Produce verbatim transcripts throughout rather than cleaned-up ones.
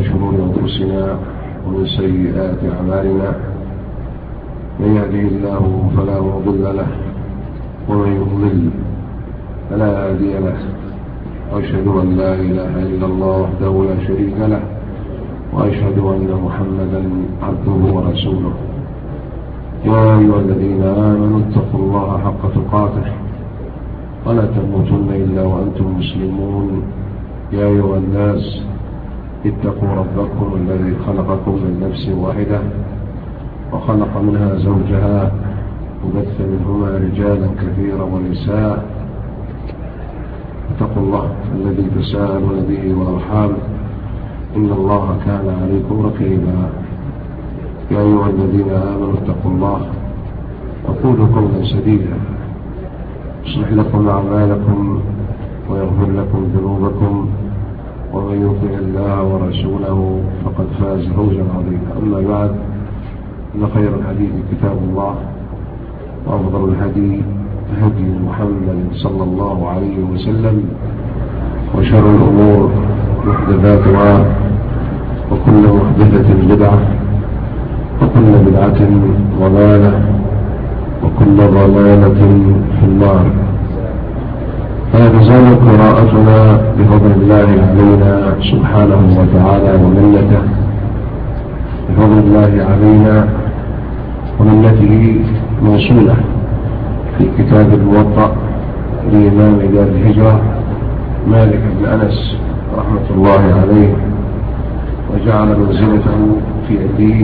من شرور أنفسنا ومن سيئات أعمالنا، من يهده الله فلا مضل له ومن يضلل فلا هادي له، وأشهد أن لا إله إلا الله وحده لا شريك له، وأشهد أن محمدا عبده ورسوله. يا أيها الذين آمنوا اتقوا الله حق تقاته ولا تموتن إلا وأنتم مسلمون. يا أيها الناس اتقوا ربكم الذي خلقكم من نفس واحدة وخلق منها زوجها وبث منهما رجالا كثيرا ونساء. اتقوا الله الذي تساءلون به والأرحام إن الله كان عليكم رقيبا. يا أيها الذين آمنوا اتقوا الله وقولوا قولا سديدا يصلح لكم أعمالكم ويغفر لكم ذنوبكم، ومن يطع الله ورسوله فقد فاز فوزا عظيما. أما بعد، إن خير الحديث كتاب الله، وأفضل الهدي هدي محمد صلى الله عليه وسلم، وشر الأمور محدثاتها، وكل محدثة بدعة، وكل بدعة ضلالة، وكل ضلالة في النار. فلا تزال قراءتنا بفضل الله علينا سبحانه وتعالى ومنته بفضل الله علينا ومنته موصولة في كتاب الموطأ لإمام دار الهجرة مالك بن أنس رحمة الله عليه، وجعل منزلته في عليين.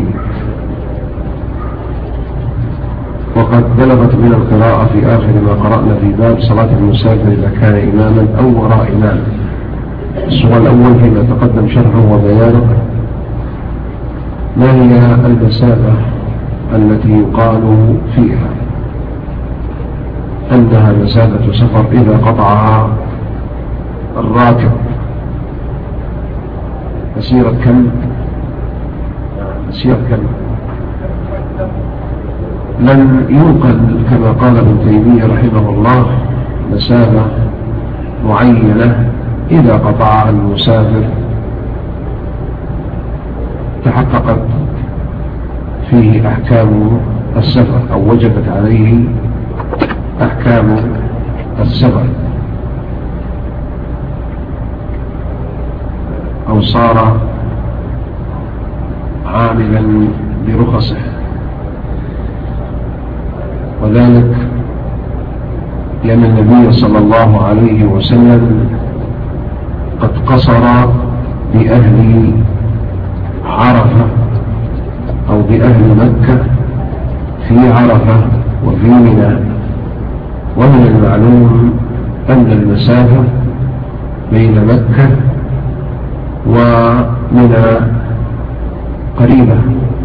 وقد بلغت بنا القراءة في آخر ما قرأنا في باب صلاة المسافر إذا كان إماما أو وراء إمام. السؤال الأول فيما تقدم شرحه وبيانه: ما هي المسافة التي يقال فيها أنها مسافة سفر إذا قطعها الراكب؟ مسيرة كم؟ مسيرة كم؟ لم ينقل كما قال ابن تيمية رحمه الله مسافة معينة إذا قطعها المسافر تحققت فيه أحكام السفر أو وجبت عليه أحكام السفر أو صار عاملا برخصه. وذلك لأن النبي صلى الله عليه وسلم قد قصر بأهل عرفة أو بأهل مكة في عرفة وفي منى. ومن المعلوم أن المسافة بين مكة ومنى قريبة،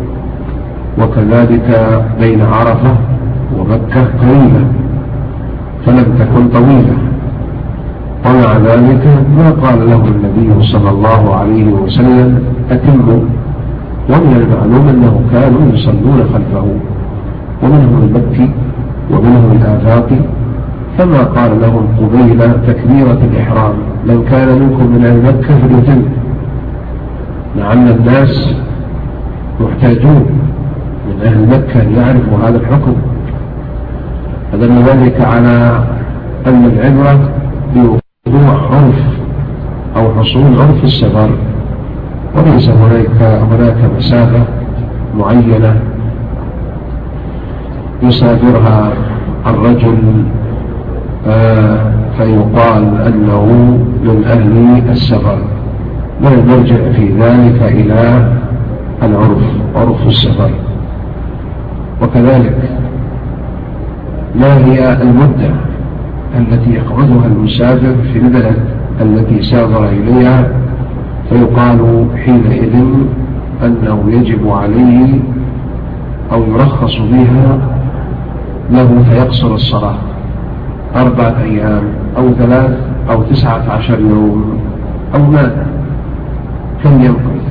وكذلك بين عرفة ومكة قريبة، فلم تكن طويلة. ومع ذلك ما قال له النبي صلى الله عليه وسلم أتموا. ومن المعلوم أنه كانوا يصلون خلفه، ومنهم المكي ومنهم الآفاقي، فما قال لهم قبيل تكبيرة الإحرام: من كان منكم من أهل مكة فليتم. لعل الناس محتاجون من أهل مكة أن يعرفوا هذا الحكم، فدل ذلك على أن العبرة بوضوح عرف أو حصول عرف السفر، وليس هناك هناك مسافة معينة يسافرها الرجل آه فيقال أنه من أهل السفر، بل نرجع في ذلك إلى العرف، عرف السفر. وكذلك ما هي المدة التي يقعدها المسافر في البلد التي سافر إليها، فيقال حينئذ أنه يجب عليه أو يرخص بها له فيقصر الصلاة أربعة أيام أو ثلاث أو تسعة عشر يوم أو ماذا؟ كم يمكث؟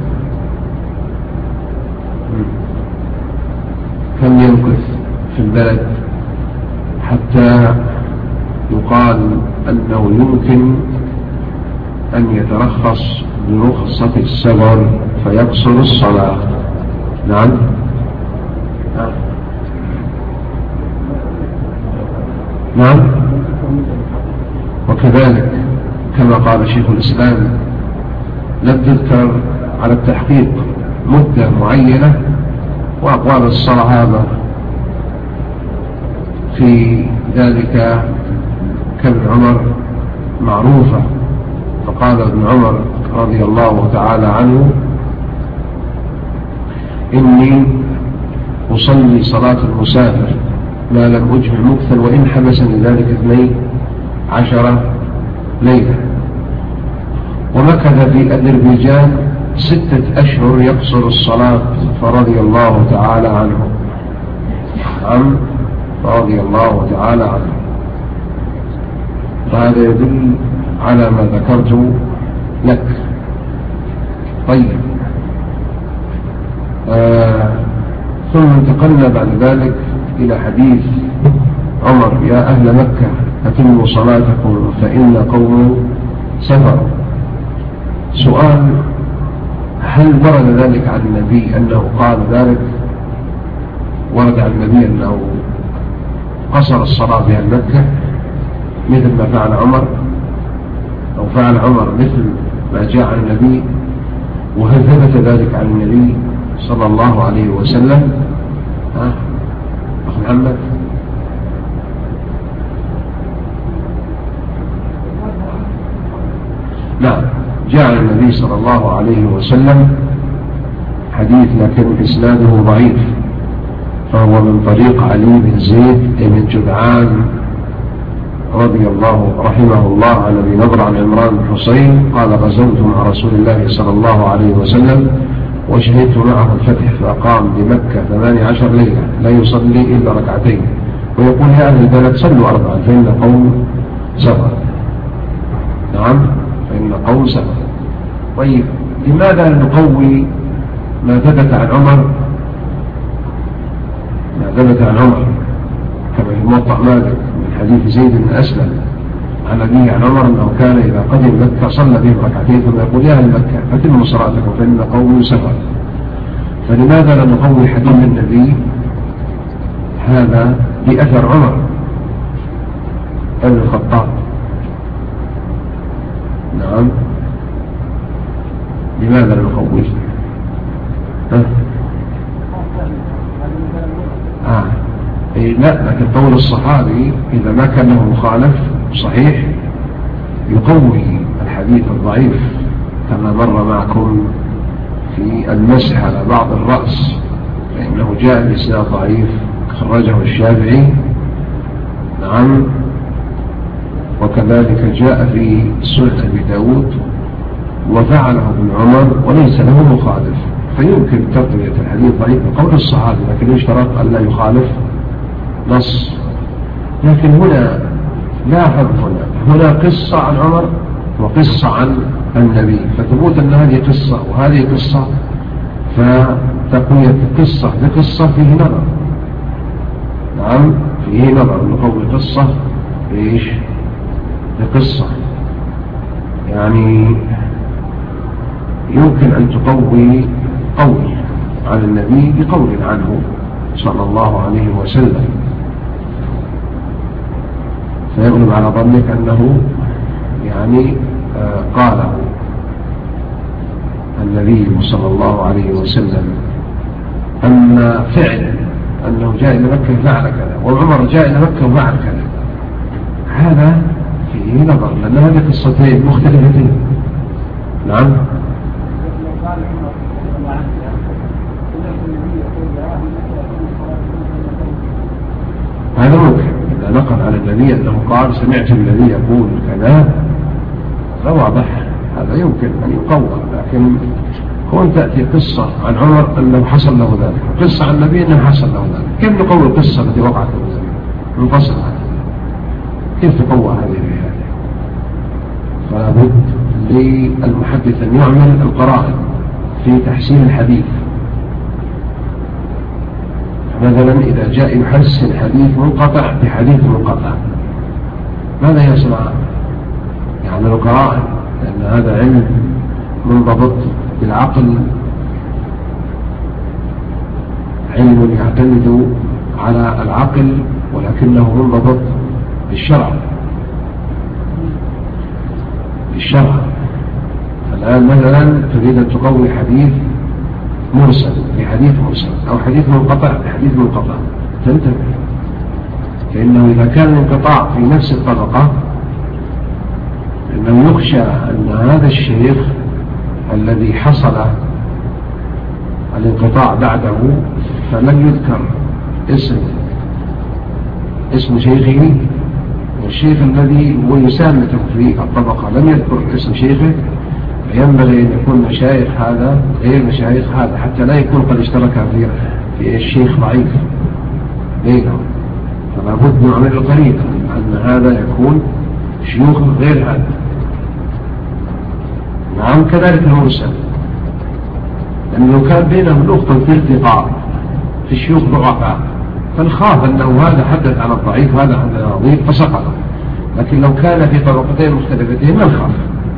كم يمكث في البلد حتى يقال أنه يمكن أن يترخص برخصة السفر فيقصر الصلاة. نعم. نعم. نعم. وكذلك كما قال شيخ الإسلام لم تذكر على التحقيق مدة معينة، وأقوال الصحابة في ذلك كابن عمر معروفة، فقال ابن عمر رضي الله تعالى عنه: إني أصلي صلاة المسافر ما لم أجمع مكثا وإن حبسني ذلك اثني عشر ليلة. ومكث في أذربيجان ستة أشهر يقصر الصلاة فرضي الله تعالى عنه. نعم، رضي الله تعالى عنه. فهذا يدل على ما ذكرت لك. طيب، آه ثم انتقلنا بعد ذلك إلى حديث عمر: يا أهل مكة أتموا صلاتكم فإن قوم سفر. سؤال: هل ورد ذلك عن النبي أنه قال ذلك؟ ورد عن النبي أنه قصر الصلاة بأهل مكة مثل ما فعل عمر، أو فعل عمر مثل ما جاء عن النبي؟ وهل ثبت ذلك عن النبي صلى الله عليه وسلم؟ ها أخ محمد؟ نعم، جاء عن النبي صلى الله عليه وسلم حديث لكن إسناده ضعيف، فهو من طريق علي بن زيد بن جدعان رضي الله رحمه الله عن أبي نضر عن عمران بن حسين قال: غزوت مع رسول الله صلى الله عليه وسلم وشهدت معه الفتح، فأقام بمكة ثماني عشر ليلة لا يصلي إلا ركعتين، ويقول: يا أهل البلد صلوا أربعا فإن قوم سفر. نعم، فإن قوم سفر. طيب، لماذا نقوي ما ثبت عن عمر ما ثبت عن عمر كما في موطأ مالك من حديث زيد بن أسلم عن أبيه عن عمر أنه كان إذا قدم مكة صلى بهم ركعتين ثم يقول: يا أهل مكة أتموا صلاتكم فإن قوم سفر. فلماذا لا نقوي حديث النبي هذا بأثر عمر بن الخطاب؟ نعم، لماذا لا نقوي؟ ها؟ آه. إيه لا، لكن قول الصحابي إذا ما كان له مخالف صحيح يقوي الحديث الضعيف، كما مر معكم في المسح على بعض الرأس، فإنه جاء بإسناد ضعيف خرجه الشافعي. نعم، وكذلك جاء في سنن أبي داود وفعله ابن عمر وليس له مخالف، فيمكن تقوية الحديث ضعيف بقول الصحابي، لكن يشترط أن لا يخالف نص. لكن هنا لاحظ هنا هنا قصة عن عمر وقصة عن النبي، فثبوت أن هذه قصة وهذه قصة، فتقوية قصة بقصة فيه نظر. نعم، فيه نظر نقوي قصة إيش بقصة، يعني يمكن أن تقوي قول عن النبي بقول عنه صلى الله عليه وسلم، فيغلب على ظنك أنه يعني آه قاله النبي صلى الله عليه وسلم. أما فعل أنه جاء إلى مكة فعل كذا، وعمر جاء إلى مكة وفعل كذا، هذا فيه نظر، لأن هذه قصتين مختلفتين. نعم، هذا ممكن إذا نقل على النبي أنه قال: سمعت النبي يقول كذا، فواضح هذا يمكن أن يقوى. لكن كون تأتي قصة عن عمر أنه حصل له ذلك، قصة عن النبي أنه حصل له ذلك، كيف نقوى القصة التي وقعت له ذلك منفصلة؟ كيف تقوى هذه الرواية؟ فلا بد للمحدث أن يعمل القرائن في تحسين الحديث. مثلا إذا جاء يحسن حديث منقطع بحديث منقطع، ماذا يصنع؟ يعمل قرائن، لأن هذا علم منضبط بالعقل، علم يعتمد على العقل ولكنه منضبط بالشرع بالشرع الآن مثلا تريد أن تقوي حديث مرسل في حديث مرسل أو حديث منقطع في حديث منقطع، تنتبه، فإنه إذا كان الانقطاع في نفس الطبقة إنه يخشى أن هذا الشيخ الذي حصل الانقطاع بعده فلم يذكر اسم اسم شيخه، والشيخ الذي هو يسامته في الطبقة لم يذكر اسم شيخه، فينبغي أن يكون مشايخ هذا غير مشايخ هذا حتى لا يكون قد اشترك في في الشيخ ضعيف بينهم. فلا بد من عمل طريقة أن هذا يكون شيوخ غير هذا. نعم كذلك المرسل، لأنه لو كان بينهم نقطة في ارتقاء في الشيوخ ضعفاء فنخاف أنه هذا حدث عن الضعيف هذا عن الضعيف فسقط، لكن لو كان في طبقتين مختلفتين ما نخاف،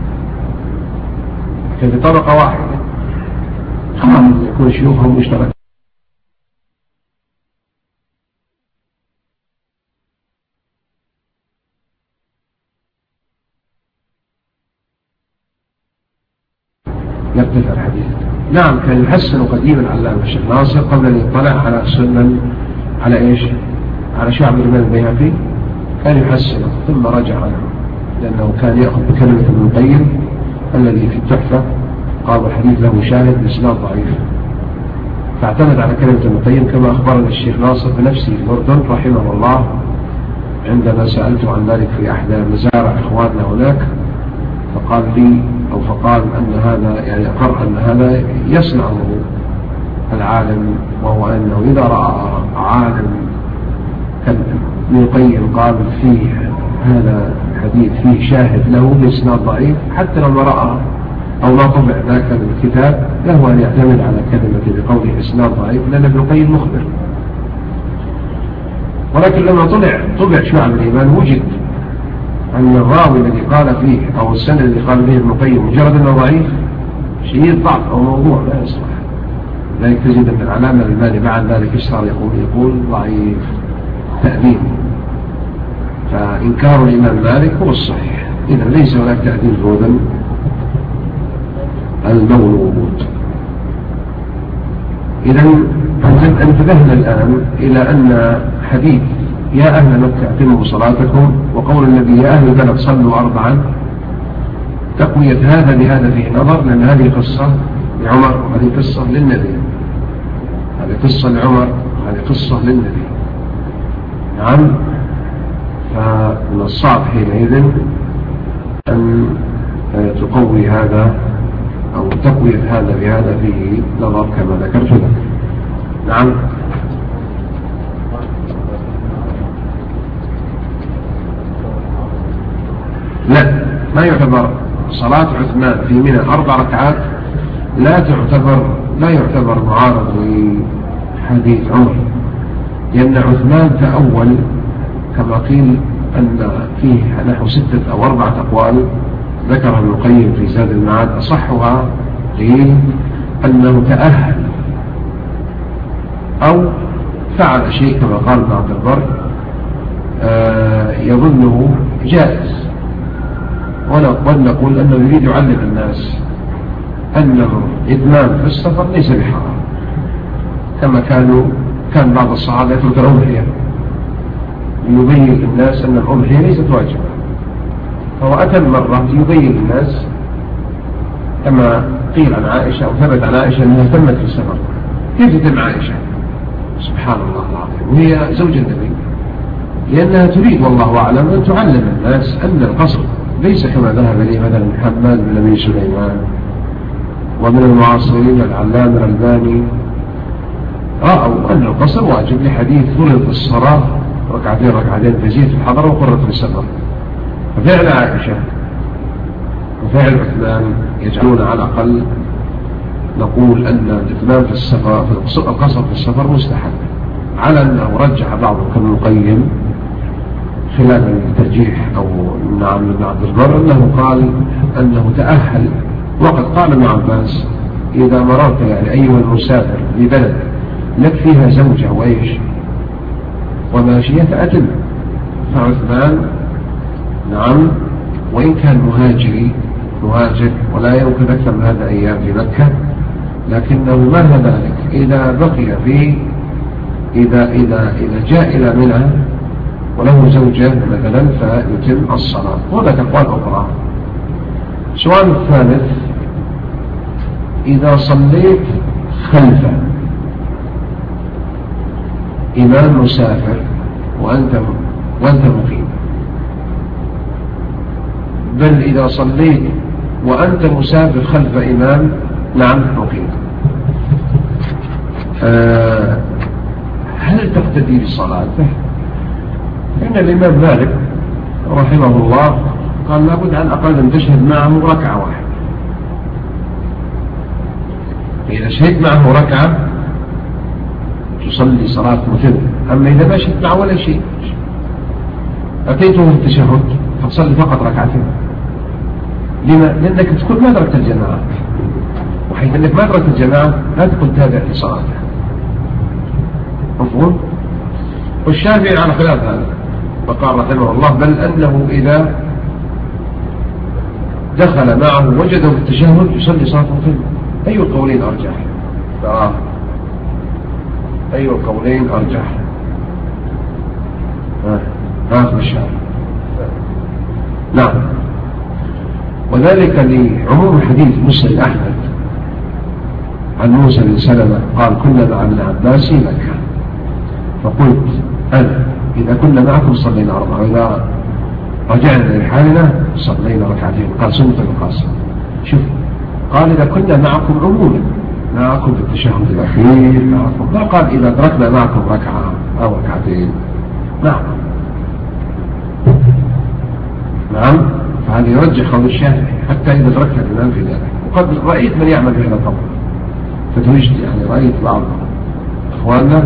لكن في طبقة واحدة خاف أن يكون شيوخهم مشترك. يرتفع الحديث. نعم كان يحسن قديما علامة الشيخ ناصر قبل أن يطلع على السنن على إيش على شعب الإمام البيهقي، كان يحسنه ثم رجع عنه لأنه كان يأخذ بكلمة ابن القيم الذي في التحفة قال الحديث له شاهد بإسناد ضعيف، فاعتمد على كلمة ابن القيم كما أخبرنا الشيخ ناصر بنفسه في الأردن رحمه الله عندما سألته عن ذلك في أحدى مزارع إخواننا هناك، فقال لي أو فقال أن هذا يعني أقر أن هذا يصنعه العالم، وهو أنه إذا رأى عالم كابن القيم قال فيه هذا الحديث فيه شاهد له بإسناد ضعيف حتى لو ما رأى أو ما طبع ذاك الكتاب له أن يعتمد على كلمة بقوله إسناد ضعيف لأن ابن القيم مخبر. ولكن لما طلع طبع شعب الإيمان وجد أن الراوي الذي قال فيه أو السند الذي قال فيه ابن القيم مجرد أنه ضعيف شيء ضعف أو موضوع لا يصلح، ذلك تجد أن العلامة الألباني بعد ذلك يشتغل يقول يقول ضعيف تأديب، فإنكار الإمام مالك هو الصحيح، إذا ليس هناك تأديب جودا المولود. إذا انتبهنا الآن إلى أن حديث يا أهل مكة أتموا صلاتكم وقول النبي يا أهل البلد صلوا أربعا تقوية هذا بهذا فيه نظر، لأن هذه قصة لعمر وهذه قصة للنبي، هذه قصة لعمر وهذه قصة للنبي. نعم فمن الصعب حينئذ أن تقوي هذا أو تقوية هذا بهذا فيه نظر كما ذكرت لك. نعم لا ما يعتبر صلاة عثمان في منى أربع ركعات لا تعتبر لا يعتبر معارض لحديث عمر، لأن عثمان تأول كما قيل أن فيه نحو ستة أو أربعة أقوال ذكرها ابن القيم في زاد المعاد، أصحها قيل أنه تأهل أو فعل شيء كما قال ابن عبد البر آه يظنه جائز، ونقول أنه يريد يعلم الناس أن الإتمام في السفر ليس بحرام، كما كانوا كان بعض الصحابة يترك الأضحية يبين للناس أن الأضحية ليست واجبة، فهو أتى مرة يبين للناس كما قيل عن عائشة أو ثبت عن عائشة أنها تمت في السفر. كيف تتم عائشة؟ سبحان الله العظيم، وهي زوج النبي، لأنها تريد والله أعلم أن تعلم الناس أن القصر ليس كما ذهب إليه مثلا محمد بن أبي سليمان ومن المعاصرين العلامة الألباني رأوا أن القصر واجب لحديث فرض الصلاة ركعتين ركعتين تزيد في الحضر وقرت في السفر. ففعل عائشة وفعل عثمان يجعلون على الأقل نقول أن الإتمام في السفر في القصر في السفر مستحب، على أنه رجح بعضهم كابن القيم خلال الترجيح أو نعم ابن عبد البر أنه قال أنه تأهل وقد قال ابن عباس إذا مررت يعني أيها المسافر ببلد لك فيها زوجة وإيش وماشية أتم، فعثمان نعم وإن كان مهاجري مهاجر ولا يمكن أكثر من هذا أيام في مكة، لكنه مهما ذلك إذا بقي في إذا, إذا, إذا جاء إلى منى وله زوجة مثلا فيتم الصلاة. وهذا أقوال أخرى. السؤال الثالث إذا صليت خلف إمام مسافر وأنت وأنت مقيم، بل إذا صليت وأنت مسافر خلف إمام نعم مقيم، أه هل تقتدي بصلاته؟ إن الإمام مالك رحمه الله قال لابد على الأقل أن تشهد معه ركعة واحدة. إذا شهدت معه ركعة تصلي صلاة مثل، أما إذا ما شهدت معه ولا شيء أتيته في التشهد فتصلي فقط ركعتين. لما؟ لأنك تكون ما أدركت الجماعة، وحيث أنك ما أدركت الجماعة لا تكون تابع لصلاته. مفهوم؟ والشافعي على خلاف هذا فقال رحمه الله بل أنه إذا دخل معه وجده في التشهد يصلي صلاة مثل. أي القولين أرجح؟ آه. أي القولين أرجح؟ هذا الشافعي. نعم. وذلك لعموم حديث مسلم أحمد عن موسى بن سلمة قال كنا مع ابن عباس في مكة فقلت أنا إذا كنا معكم صلينا أربعة وإذا رجعنا لحالنا صلينا ركعتين. قال سنة القاسم. شوف قال إذا كنا معكم عموما معكم في التشهد الأخير معكم، ما قال إذا أدركنا معكم ركعة أو ركعتين. نعم نعم. فهذا يرجح قول الشافعي حتى إذا أدركنا الإمام في ذلك. وقد رأيت من يعمل بهذا القول فتوجد يعني رأيت بعض إخواننا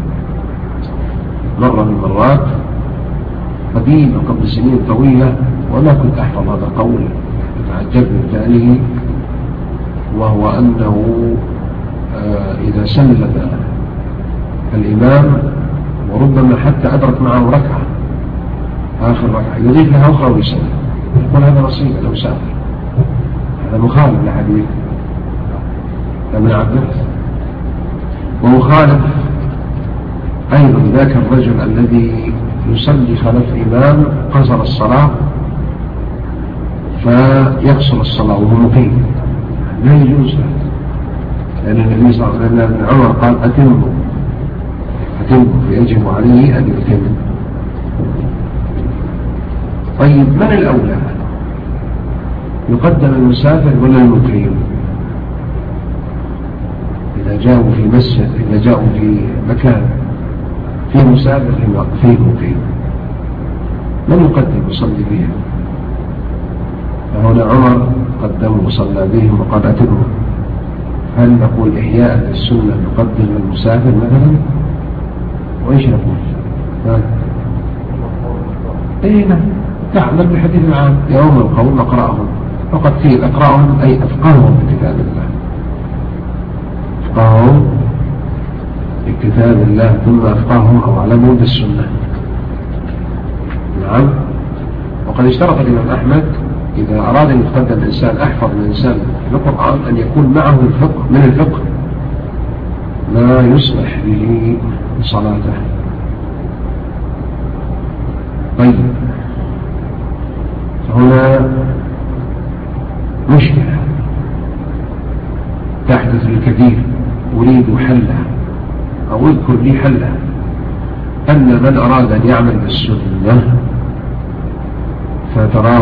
مرة من المرات قديما قبل سنين طويلة وما كنت أحفظ هذا القول تعجبت من ثانيه، وهو أنه آه إذا سلم الإمام وربما حتى أدرك معه ركعة آخر ركعة يضيف لها أخرى ويسلم يقول هذا نصيب لو سافر. هذا مخالف لحديث ابن عباس، ومخالف أيضا ذاك الرجل الذي يصلي خلف إمام قصر الصلاة فيقصر الصلاة وهو مقيم، لا يجوز له، لأن النبي صلى الله عليه وسلم ابن عمر قال أتموا أتموا فيجب عليه أن يتم. طيب من الأولى يقدم المسافر ولا المقيم؟ إذا جاءوا في مسجد إذا جاءوا في مكان في مسافر فيه مقيم من يقدم يصلي بهم؟ فهنا عمر قدم وصلى بهم وقد أتموا. هل نقول إحياء للسنة نقدم المسافر مثلا؟ وإيش نقول؟ ها؟ إيه نعم تعمل بحديث العام يوم القوم أقرأهم، وقد قيل أقرأهم أي أفقههم بكتاب الله، أفقههم بكتاب الله ثم أفقههم أو علمهم بالسنة. نعم. وقد اشترط الإمام أحمد إذا أراد أن يتقدم الإنسان أحفظ من الإنسان في القرآن أن يكون معه الفقه من الفقه ما يصلح به صلاته. طيب هنا مشكلة تحدث للكثير أريد حلها أو اذكر لي حلها، أن من أراد أن يعمل بالسنة فتراه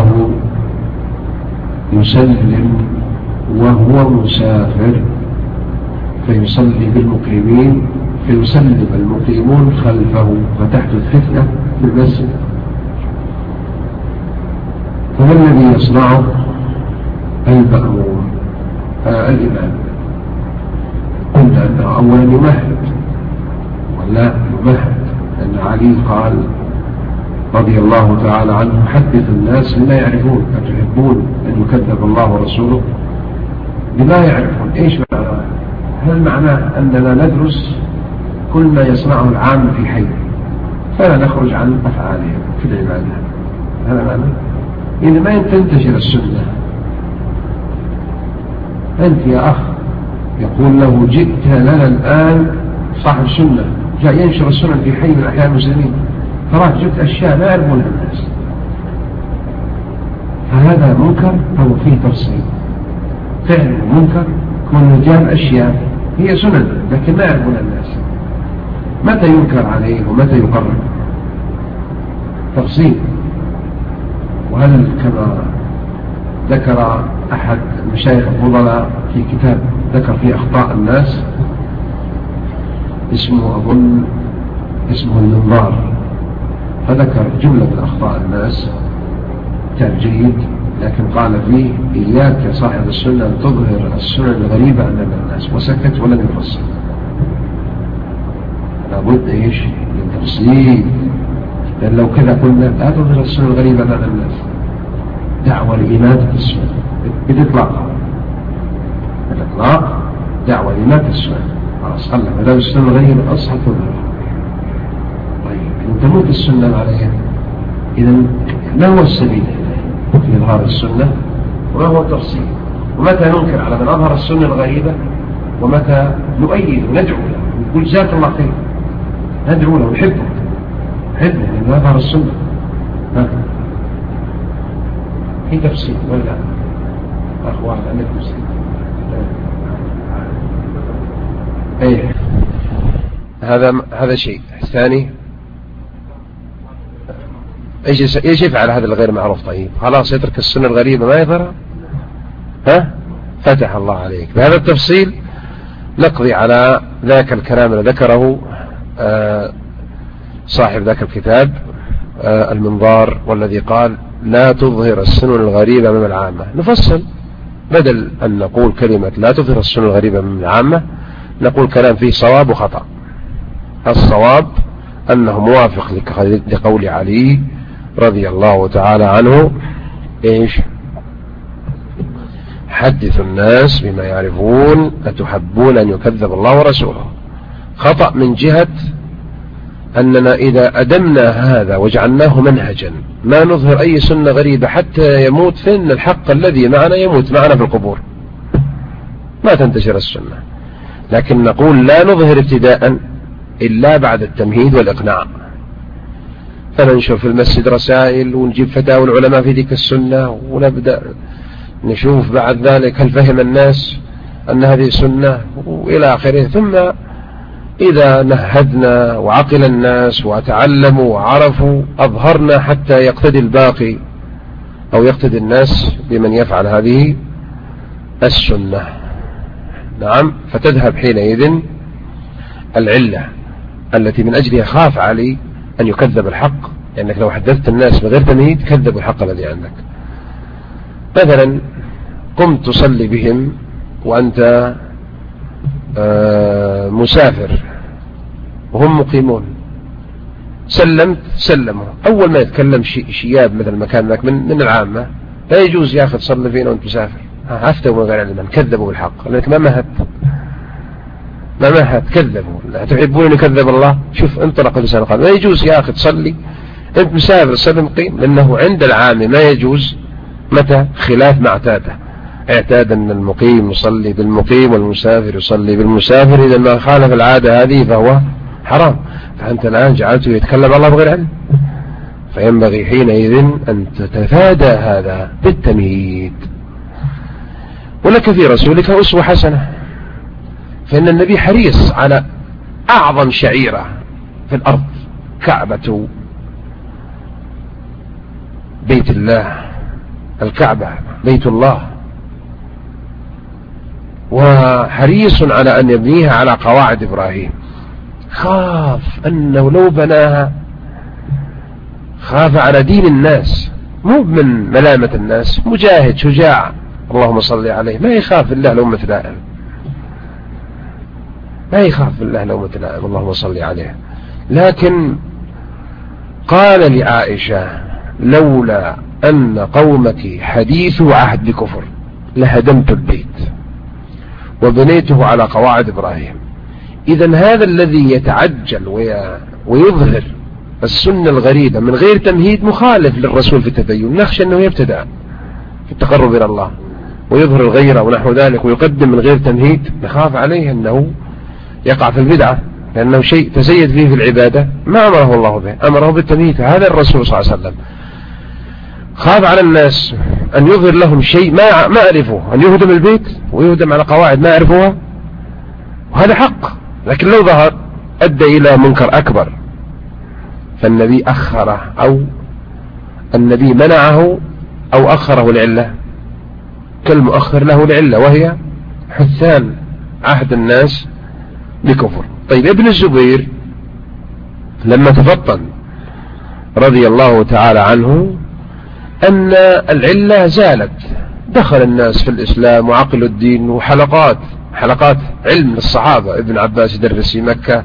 يسلم وهو مسافر فيصلي بالمقيمين فيسلم المقيمون خلفه فتحدث فتنة في المسجد. فما الذي يصنعه المأموم آه الإمام؟ قلنا أنه أولا يمهد ولا يمهد، أن علي قال رضي الله تعالى عنه حدث الناس بما يعرفون، أتحبون أن يكذب الله ورسوله؟ بما يعرفون. إيش معنى؟ هل معناه أننا ندرس كل ما يصنعه العام في حي فلا نخرج عن أفعالهم في العبادة؟ هذا معنى؟ إذا ما تنتشر السنة، أنت يا أخ يقول له جئت لنا الآن صاحب سنة جاء ينشر السنة في حي من أحياء المسلمين، تراك جبت أشياء لا يعرفونها الناس، فهذا منكر أو فيه تفصيل؟ فعل منكر كون جاب أشياء هي سنن لكن لا يعرفونها الناس، متى ينكر عليه ومتى يقرر؟ تفصيل. وهذا كما ذكر أحد المشايخ الفضلاء في كتاب ذكر فيه أخطاء الناس اسمه أظن اسمه المنظار، فذكر جملة من أخطاء الناس كتاب جيد، لكن قال فيه إياك يا صاحب السنة أن تظهر السنن الغريبة أمام الناس، وسكت ولم يفصل. لابد إيش من تفصيل، لأن لو كذا قلنا لا تظهر السنن الغريبة أمام الناس، دعوة لإماتة السنن بالإطلاق، بالإطلاق دعوة لإماتة السنن. خلاص خلنا ما دام السنن الغريبة أصحى تظهر. طيب إن تموت السنة عليها، إذا ما هو السبيل في إظهار السنة وما هو التفصيل؟ ومتى ننكر على من أظهر السنة الغريبة ومتى نؤيد وندعو له ونقول جزاك الله خير، ندعو له ونحبه حبه من أظهر السنة؟ ها في تفصيل ولا أخوان عندك تفصيل؟ أيه هذا هذا شيء ثاني. ايش ايش يفعل هذا الغير معروف؟ طيب خلاص يترك السنة الغريبة ما يظهرها؟ ها فتح الله عليك. بهذا التفصيل نقضي على ذاك الكلام الذي ذكره آه صاحب ذاك الكتاب آه المنظار، والذي قال لا تظهر السنن الغريبة من العامة. نفصل، بدل أن نقول كلمة لا تظهر السنن الغريبة من العامة نقول كلام فيه صواب وخطأ. الصواب أنه موافق لقول علي رضي الله تعالى عنه إيش؟ حدث الناس بما يعرفون أتحبون أن يكذب الله ورسوله. خطأ من جهة أننا إذا أدمنا هذا وجعلناه منهجا ما نظهر أي سنة غريبة حتى يموت، فإن الحق الذي معنا يموت معنا في القبور، ما تنتشر السنة. لكن نقول لا نظهر ابتداء إلا بعد التمهيد والإقناع، فننشر في المسجد رسائل ونجيب فتاوى العلماء في ذيك السنة، ونبدأ نشوف بعد ذلك هل فهم الناس أن هذه سنة وإلى آخره. ثم إذا نهدنا وعقل الناس وتعلموا وعرفوا أظهرنا حتى يقتدي الباقي أو يقتدي الناس بمن يفعل هذه السنة. نعم، فتذهب حينئذ العلة التي من أجلها خاف علي أن يكذب الحق، لأنك لو حدثت الناس بغير تمهيد كذبوا الحق الذي عندك. مثلا قمت تصلي بهم وأنت مسافر وهم مقيمون، سلمت سلموا، أول ما يتكلم شياب مثل مكان ذاك من, من العامة لا يجوز يا أخي تصلي فينا وأنت مسافر، أفتوا من غير علم، كذبوا بالحق لأنك ما مهت ما مهت كذبوا. لا تحبون أن يكذب الله؟ شوف انطلق لسان قال ما يجوز يا أخي تصلي أنت مسافر تصلي مقيم، لأنه عند العام ما يجوز. متى؟ خلاف ما اعتاده، اعتاد أن المقيم يصلي بالمقيم والمسافر يصلي بالمسافر، إذا ما خالف العادة هذه فهو حرام. فأنت الآن جعلته يتكلم الله بغير علم، فينبغي حينئذ أن تتفادى هذا بالتمهيد. ولك في رسولك أسوة حسنة، فإن النبي حريص على أعظم شعيرة في الأرض، كعبة بيت الله، الكعبة بيت الله، وحريص على أن يبنيها على قواعد إبراهيم. خاف أنه لو بناها خاف على دين الناس، مو من ملامة الناس، مجاهد شجاع اللهم صل عليه، ما يخاف الله لومة لائم، ما يخاف الله لومة لائم اللهم صل عليه. لكن قال لعائشة لولا أن قومك حديث عهد بكفر لهدمت البيت، وبنيته على قواعد إبراهيم. إذن هذا الذي يتعجل ويظهر السنة الغريبة من غير تمهيد مخالف للرسول في التدين، نخشى أنه يبتدع في التقرب إلى الله ويظهر الغيرة ونحو ذلك ويقدم من غير تمهيد، نخاف عليه أنه يقع في البدعة، لأنه شيء تزيد فيه في العبادة ما أمره الله به، أمره بالتمهيد. هذا الرسول صلى الله عليه وسلم خاف على الناس أن يظهر لهم شيء ما ما أعرفه، أن يهدم البيت ويهدم على قواعد ما أعرفها، وهذا حق، لكن لو ظهر أدى إلى منكر أكبر، فالنبي أخره أو النبي منعه أو أخره لعلة كالمؤخر له لعلة، وهي حثان عهد الناس بكفر. طيب ابن الزبير لما تفطن رضي الله تعالى عنه أن العلة زالت، دخل الناس في الإسلام وعقل الدين وحلقات حلقات علم للصحابة، ابن عباس يدرس في مكة،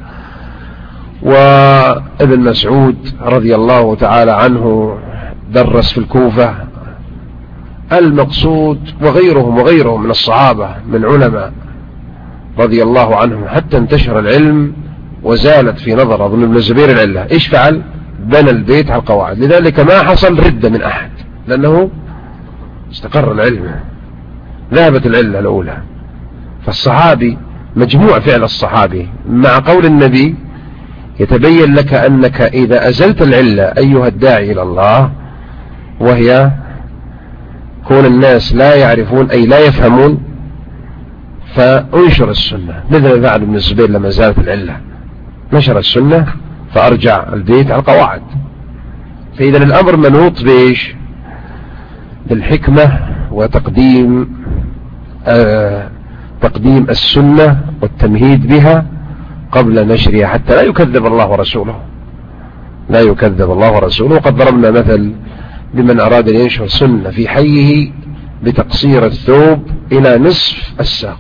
وابن مسعود رضي الله تعالى عنه درس في الكوفة، المقصود وغيرهم وغيرهم من الصحابة من علماء رضي الله عنهم، حتى انتشر العلم وزالت في نظر أظن ابن الزبير العلة. إيش فعل؟ بنى البيت على القواعد، لذلك ما حصل ردة من أحد، لأنه استقر العلم، ذهبت العلة الأولى. فالصحابي مجموع فعل الصحابي مع قول النبي يتبين لك أنك إذا أزلت العلة أيها الداعي إلى الله، وهي كون الناس لا يعرفون أي لا يفهمون، فانشر السنة، مثل ما فعل ابن الزبير لما زالت العلة نشر السنة فأرجع البيت على القواعد. فإذا الأمر منوط بإيش؟ بالحكمة وتقديم آه تقديم السنة والتمهيد بها قبل نشرها، حتى لا يكذب الله ورسوله، لا يكذب الله ورسوله. وقد ضربنا مثل بمن أراد أن ينشر سنة في حيه بتقصير الثوب إلى نصف الساق،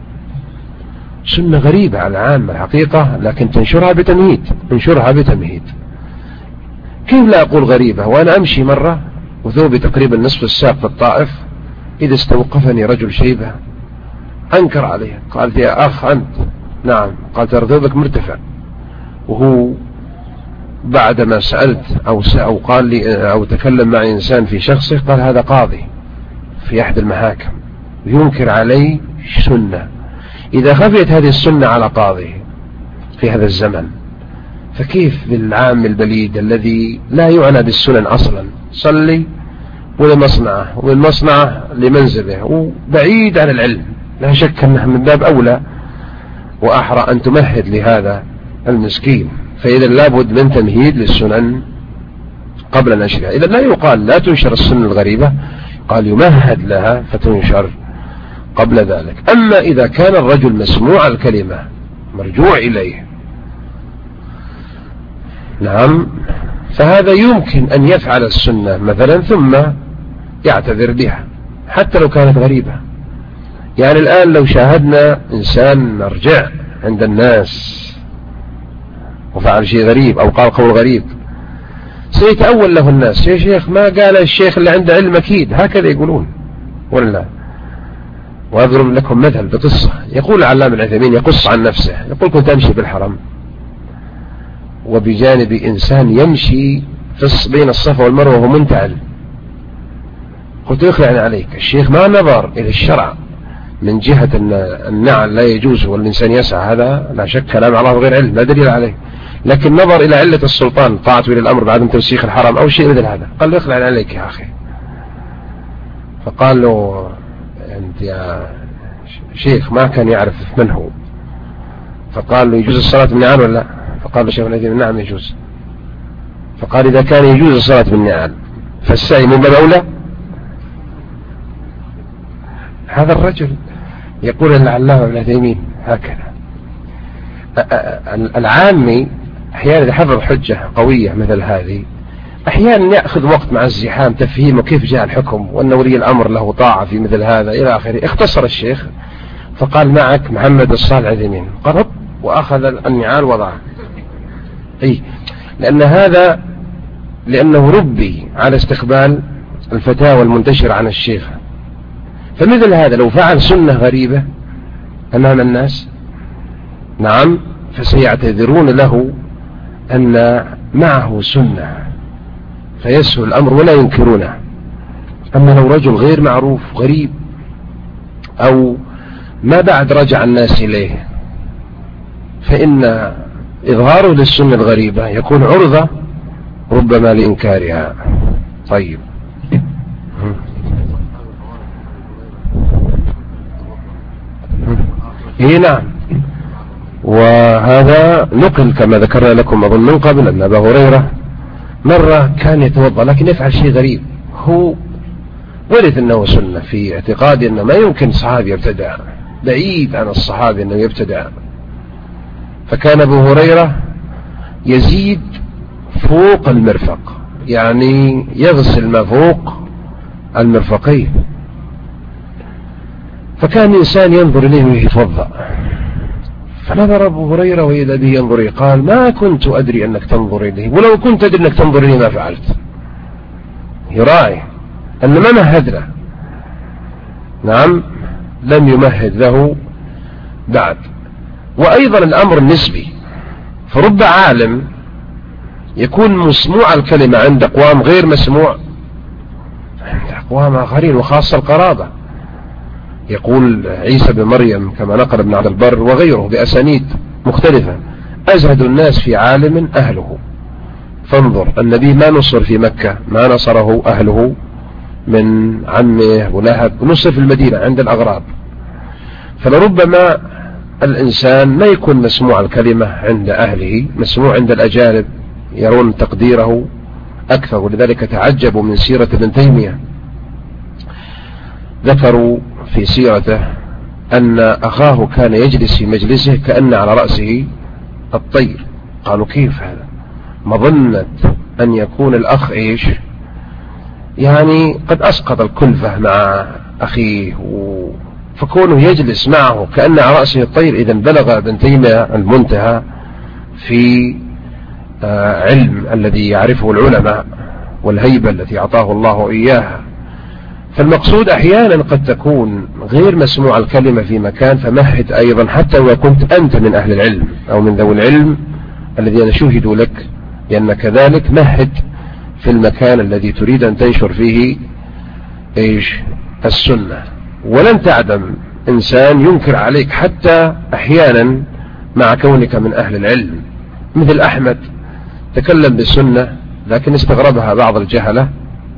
سنة غريبة على العامة الحقيقة، لكن تنشرها بتمهيد، انشرها بتمهيد. كيف لا أقول غريبة وأنا أمشي مرة وثوبي تقريبا نصف الساق في الطائف، إذا استوقفني رجل شيبة أنكر عليه، قال يا أخ أنت، نعم، قال ترى ثوبك مرتفع، وهو بعدما سألت أو, أو قال لي أو تكلم مع إنسان في شخصه قال هذا قاضي في أحد المحاكم ينكر علي سنة. إذا خفيت هذه السنة على قاضي في هذا الزمن، فكيف بالعام البليد الذي لا يعنى بالسنن أصلا، صلي ولمصنعه والمصنعة لمنزله وبعيد عن العلم، لا شك أنه من باب أولى وأحرى أن تمهد لهذا المسكين. فإذا لابد من تمهيد للسنن قبل نشرها. إذا لا يقال لا تنشر السنة الغريبة، قال يمهد لها فتنشر قبل ذلك. أما إذا كان الرجل مسموع الكلمة مرجوع إليه، نعم، فهذا يمكن أن يفعل السنة مثلا ثم يعتذر بها حتى لو كانت غريبة. يعني الآن لو شاهدنا إنسان مرجع عند الناس وفعل شيء غريب أو قال قول غريب، سيتأول له الناس، يا شيخ ما قال الشيخ اللي عنده علم أكيد، هكذا يقولون ولا. وأضرب لكم مثل بقصة، يقول العلامة العثيمين يقص عن نفسه، يقول كنت أمشي بالحرم وبجانبي إنسان يمشي في بين الصفا والمروة وهو منتعل، قلت يخلعني عليك، الشيخ ما نظر إلى الشرع من جهة أن النعل لا يجوز والإنسان يسعى، هذا لا شك كلام الله غير علم لا دليل عليه، لكن نظر إلى علة السلطان طاعة ولي الأمر بعدم توسيخ الحرام أو شيء مثل هذا، قال له يخلعني عليك يا أخي. فقال له أنت يا شيخ ما كان يعرف من هو، فقال له يجوز الصلاة بالنعال ولا لا؟ فقال له شيخ العثيمين نعم يجوز. فقال إذا كان يجوز الصلاة بالنعال فالسعي من باب أولى. هذا الرجل يقول العلامة ابن عثيمين هكذا. العامي أحيانا يحفظ حجة قوية مثل هذه، أحيانا يأخذ وقت مع الزحام تفهيمه كيف جاء الحكم وأن ولي الأمر له طاعة في مثل هذا إلى آخره. اختصر الشيخ فقال معك محمد الصالح العثيمين، قرب وأخذ النعال وضعه. أي لأن هذا لأنه ربي على استقبال الفتاوى المنتشرة عن الشيخ. فمثل هذا لو فعل سنة غريبة أمام الناس؟ نعم، فسيعتذرون له أن معه سنة فيسهل الأمر ولا ينكرونه. أما لو رجل غير معروف غريب أو ما بعد رجع الناس إليه فإن إظهاره للسنة الغريبة يكون عرضة ربما لإنكارها. طيب، إيه نعم، وهذا نقل كما ذكرنا لكم أظن من قبل أن أبا هريرة مرة كان يتوضأ لكن يفعل شيء غريب، هو ورث أنه سنة في اعتقاد أنه ما يمكن صحابي يبتدع، بعيد عن الصحابي أنه يبتدع. فكان أبو هريرة يزيد فوق المرفق، يعني يغسل ما فوق المرفقين، فكان الإنسان ينظر إليه ويتوضأ، فنظر أبو هريرة وإذا به ينظر قال: ما كنت أدري أنك تنظر إليه، ولو كنت أدري أنك تنظر إليه ما فعلت. يراعي أن ما مهد له، نعم لم يمهد له بعد. وأيضا الأمر النسبي، فرب عالم يكون مسموع الكلمة عند أقوام غير مسموع عند أقوام آخرين، وخاصة القرابة. يقول عيسى بن مريم كما نقل ابن عبد البر وغيره بأسانيد مختلفة: أزهد الناس في عالم أهله. فانظر، النبي ما نصر في مكة، ما نصره أهله من عمه ولهب، نصر في المدينة عند الأغراب. فلربما الإنسان ما يكون مسموع الكلمة عند أهله، مسموع عند الأجانب يرون تقديره أكثر. ولذلك تعجبوا من سيرة ابن تيمية، ذكروا في سيرته أن أخاه كان يجلس في مجلسه كأن على رأسه الطير. قالوا: كيف هذا؟ مظنة أن يكون الأخ إيش؟ يعني قد أسقط الكلفة مع أخيه، و... فكونه يجلس معه كأن على رأسه الطير. إذن بلغ ابن تيمية المنتهى في علم الذي يعرفه العلماء والهيبة التي أعطاه الله إياها. فالمقصود أحيانا قد تكون غير مسموع الكلمة في مكان، فمهد أيضا حتى لو كنت أنت من أهل العلم أو من ذوي العلم الذين شهدوا لك لأن كذلك مهد في المكان الذي تريد أن تنشر فيه إيش؟ السنة. ولن تعدم إنسان ينكر عليك حتى أحيانا مع كونك من أهل العلم، مثل أحمد تكلم بالسنة لكن استغربها بعض الجهلة،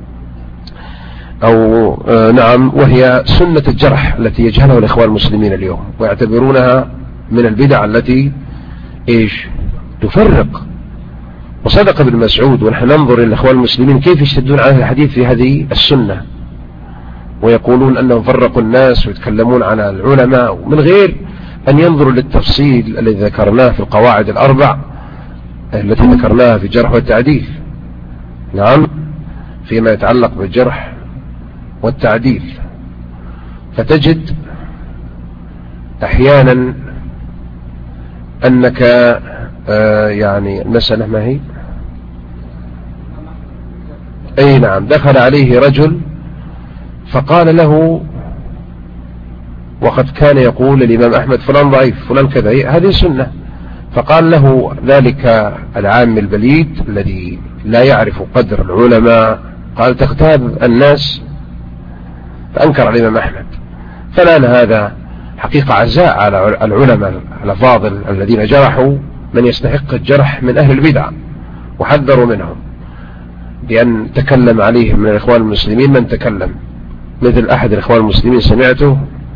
أو آه نعم، وهي سنة الجرح التي يجهلها الإخوان المسلمين اليوم ويعتبرونها من البدع التي إيش؟ تفرق. وصدق ابن مسعود، ونحن ننظر إلى الإخوان المسلمين كيف يشتدون على الحديث في هذه السنة، ويقولون أنهم فرقوا الناس ويتكلمون عن العلماء من غير أن ينظروا للتفصيل الذي ذكرناه في القواعد الأربع التي ذكرناها في الجرح والتعديل. نعم، فيما يتعلق بالجرح والتعديل. فتجد أحيانا أنك آه يعني المسألة ما هي؟ أي نعم، دخل عليه رجل فقال له، وقد كان يقول الإمام أحمد فلان ضعيف فلان كذا، هذه سنة. فقال له ذلك العام البليد الذي لا يعرف قدر العلماء، قال: تغتاب الناس؟ فأنكر على الإمام أحمد. فلان هذا حقيقة عزاء على العلماء الأفاضل الذين جرحوا من يستحق الجرح من أهل البدع، وحذروا منهم بأن تكلم عليهم من الإخوان المسلمين من تكلم. مثل أحد الإخوان المسلمين سمعته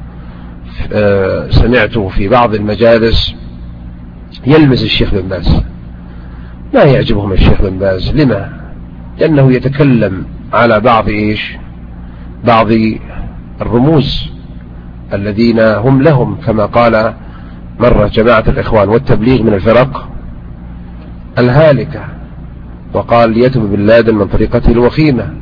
سمعته في بعض المجالس يلمز الشيخ بن باز، لا يعجبهم الشيخ بن باز. لما؟ لأنه يتكلم على بعض إيش؟ بعض الرموز الذين هم لهم، كما قال مرة جماعة الإخوان والتبليغ من الفرق الهالكة، وقال: ليتم بن لادن من طريقته الوخيمة.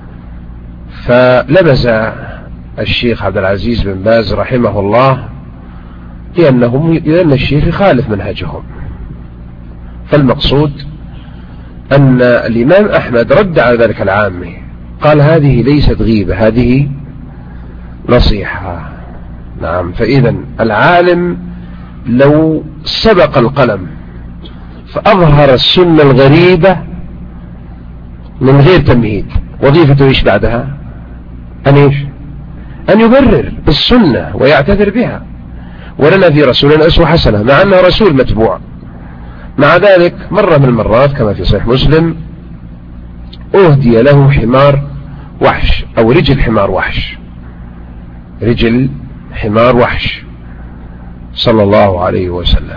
فلبز الشيخ عبد العزيز بن باز رحمه الله لأنهم لأن الشيخ يخالف منهجهم. فالمقصود أن الإمام أحمد رد على ذلك العامي، قال: هذه ليست غيبة، هذه نصيحة. نعم. فإذا العالم لو سبق القلم فأظهر السنة الغريبة من غير تمهيد، وظيفته إيش بعدها؟ أن إيش؟ أن يبرر بالسنة ويعتذر بها. ولنا في رسولنا أسوة حسنة، مع أنه رسول متبوع. مع ذلك مرة من المرات كما في صحيح مسلم أهدي له حمار وحش أو رجل حمار وحش، رجل حمار وحش صلى الله عليه وسلم،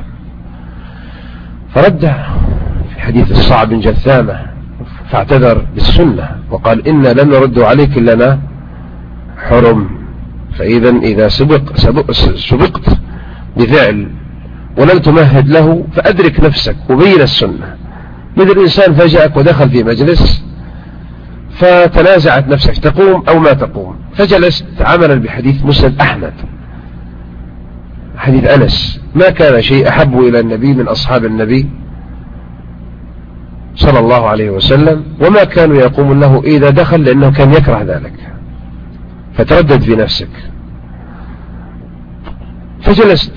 فرد في حديث الصعب بن جثامة فاعتذر بالسنة وقال إنا لن نرد عليك لنا حرم. فإذا إذا سبق سبق سبقت بفعل ولم تمهد له فأدرك نفسك وبين السنة. مثل إنسان فجأك ودخل في مجلس فتنازعت نفسك تقوم أو ما تقوم، فجلست عملا بحديث مسند أحمد، حديث أنس: ما كان شيء أحب إلى النبي من أصحاب النبي صلى الله عليه وسلم، وما كانوا يقوم له إذا دخل، لأنه كان يكره ذلك. فتردد في نفسك فجلست.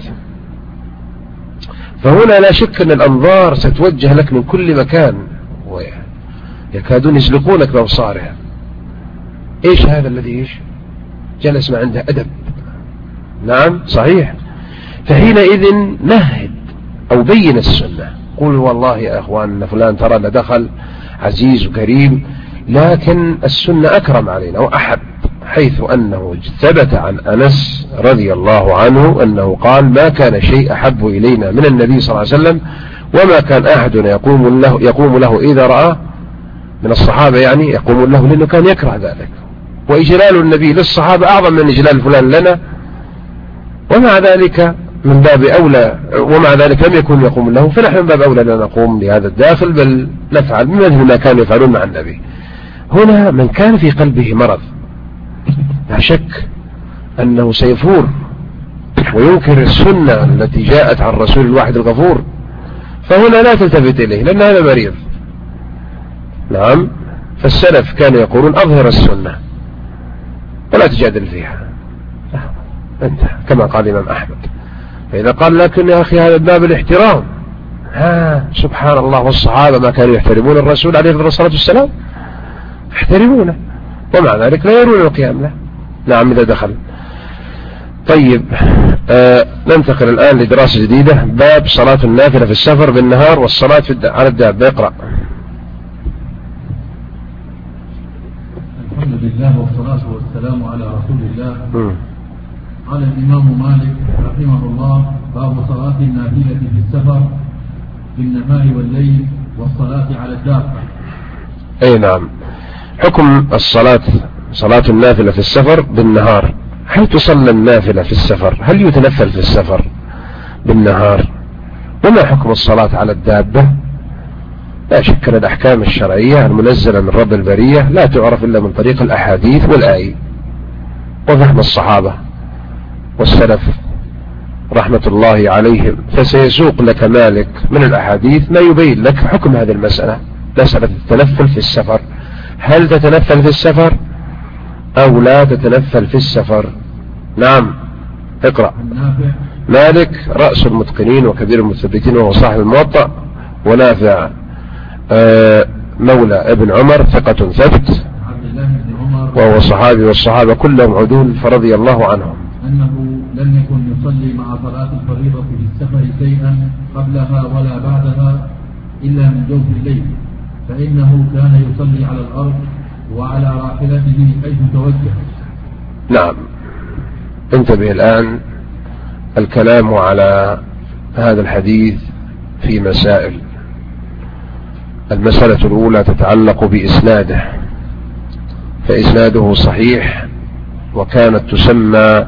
فهنا لا شك أن الأنظار ستوجه لك من كل مكان ويكادون يسلقونك بأبصارها. إيش هذا الذي إيش جلس ما عنده أدب؟ نعم صحيح. فحينئذ مهد أو بين السنة، قول والله يا أخوان فلان ترى لدخل عزيز وكريم، لكن السنة أكرم علينا وأحب، حيث أنه ثبت عن أنس رضي الله عنه أنه قال: ما كان شيء أحب إلينا من النبي صلى الله عليه وسلم، وما كان أحد يقوم له, يقوم له إذا رأى من الصحابة، يعني يقوم له لأنه كان يكره ذلك. وإجلال النبي للصحابة أعظم من إجلال فلان لنا، ومع ذلك من باب أولى، ومع ذلك لم يكن يقوم له، فنحن من باب أولى لا نقوم لهذا الداخل، بل نفعل مثل ما كانوا يفعلون مع النبي. هنا من كان في قلبه مرض لا شك أنه سيفور وينكر السنة التي جاءت عن الرسول الواحد الغفور، فهنا لا تلتفت إليه لأن هذا مريض. نعم. فالسلف كانوا يقولون: أظهر السنة ولا تجادل فيها، أنت كما قال الإمام أحمد. فإذا قال: لكن يا أخي هذا باب الاحترام، ها سبحان الله، والصحابة ما كانوا يحترمون الرسول عليه الصلاة والسلام، يحترمونه، ومع ذلك لا يرون القيام له. نعم إذا دخل. طيب آه ننتقل الآن لدراسة جديدة، باب صلاة النافلة في السفر بالنهار والصلاة في على الدابة. اقرأ. الحمد لله والصلاة والسلام على رسول الله. م. قال الإمام مالك رحمه الله: باب صلاة النافلة في السفر بالنهار والليل والصلاة على الدابة. أي نعم. حكم الصلاة، صلاة النافلة في السفر بالنهار. هل تصلى النافلة في السفر؟ هل يتنفل في السفر بالنهار؟ وما حكم الصلاة على الدابة؟ لا شك أن الأحكام الشرعية المنزلة من رب البرية لا تعرف إلا من طريق الأحاديث والآي وفهم الصحابة والسلف رحمة الله عليهم. فسيسوق لك مالك من الأحاديث ما يبين لك حكم هذه المسألة، مسألة التنفل في السفر. هل تتنفل في السفر أو لا تتنفل في السفر؟ نعم اقرأ. مالك رأس المتقنين وكبير المثبتين وهو صاحب الموطأ، ونافع آه مولى ابن عمر ثقة ثبت وهو صحابي، والصحابة كلهم عدول فرضي الله عنهم. أنه لم يكن يصلي مع صلاة الفريضة في السفر شيئا قبلها ولا بعدها إلا من جوف الليل، فإنه كان يصلي على الأرض وعلى راحلته حيث توجه. نعم. انتبه الآن، الكلام على هذا الحديث في مسائل. المسألة الأولى تتعلق بإسناده، فإسناده صحيح، وكانت تسمى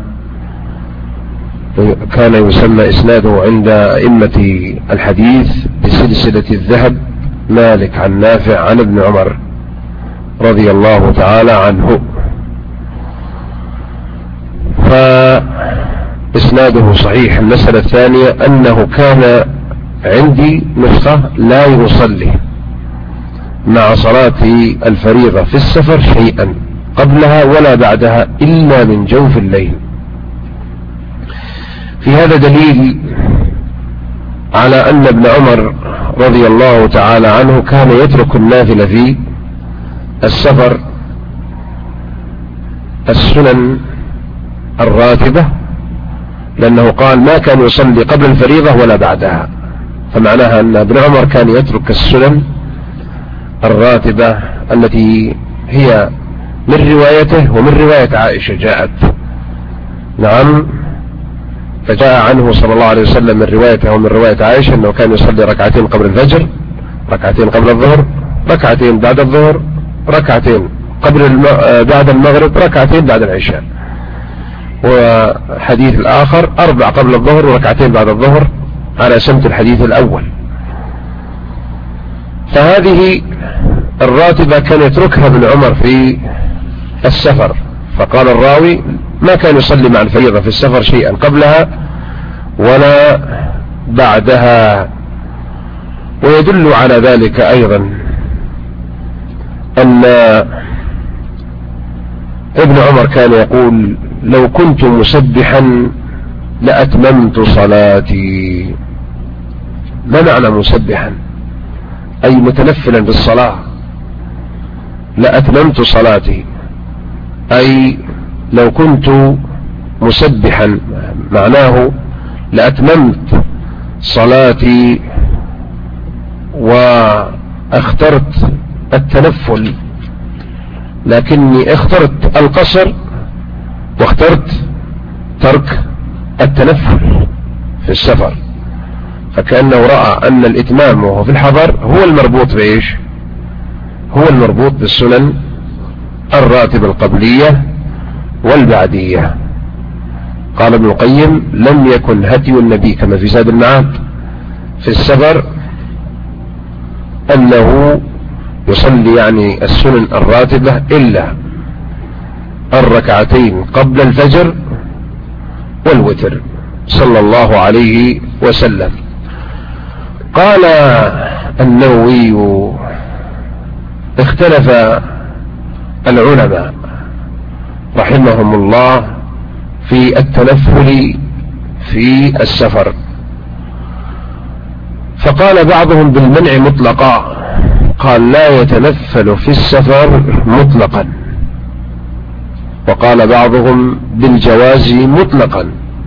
كان يسمى إسناده عند أئمة الحديث بسلسلة الذهب، مالك عن نافع عن ابن عمر رضي الله تعالى عنه. فإسناده صحيح. المسألة الثانية أنه كان عندي نسخة لا يصلي مع صلاة الفريضة في السفر شيئا قبلها ولا بعدها إلا من جوف الليل. في هذا دليل على أن ابن عمر رضي الله تعالى عنه كان يترك النافلة في السفر السنن الراتبة، لأنه قال ما كان يصلي قبل الفريضة ولا بعدها، فمعناها أن ابن عمر كان يترك السنن الراتبة التي هي من روايته ومن رواية عائشة جاءت. نعم، فجاء عنه صلى الله عليه وسلم من روايته ومن رواية عائشة أنه كان يصلي ركعتين قبل الفجر، ركعتين قبل الظهر، ركعتين بعد الظهر، ركعتين قبل الم... بعد المغرب، ركعتين بعد العشاء. وحديث الآخر أربع قبل الظهر وركعتين بعد الظهر على سمت الحديث الأول. فهذه الراتبة كان يتركها ابن عمر في السفر، فقال الراوي ما كان يصلي مع الفريضة في السفر شيئا قبلها ولا بعدها. ويدل على ذلك أيضا أن ابن عمر كان يقول لو كنت مسبحا لأتممت صلاتي. ما معنى مسبحا؟ أي متنفلا بالصلاة. لأتممت صلاتي أي لو كنت مسبحا، معناه لأتممت صلاتي واخترت التنفل، لكني اخترت القصر واخترت ترك التنفل في السفر، فكأنه رأى أن الإتمام وهو في الحضر هو المربوط بإيش؟ هو المربوط بالسنن الراتب القبلية والبعدية. قال ابن القيم لم يكن هدي النبي كما في زاد المعاد في السفر أنه يصلي يعني السنن الراتبة إلا الركعتين قبل الفجر والوتر صلى الله عليه وسلم. قال النووي اختلف العلماء رحمهم الله في التنفل في السفر، فقال بعضهم بالمنع مطلقا، قال لا يتنفل في السفر مطلقا، وقال بعضهم بالجواز مطلقا.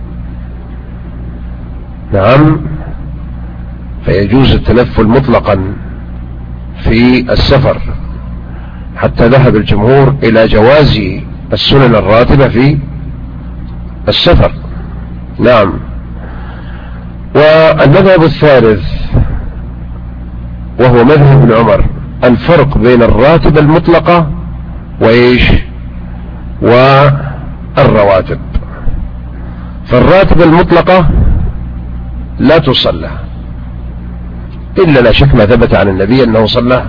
نعم، فيجوز التنفل مطلقا في السفر، حتى ذهب الجمهور إلى جواز السنن الراتبة في السفر. نعم. والمذهب الثالث وهو مذهب ابن عمر الفرق بين الراتبة المطلقة وإيش والرواتب. فالراتبة المطلقة لا تصلى إلا لا شك ما ثبت عن النبي أنه صلى.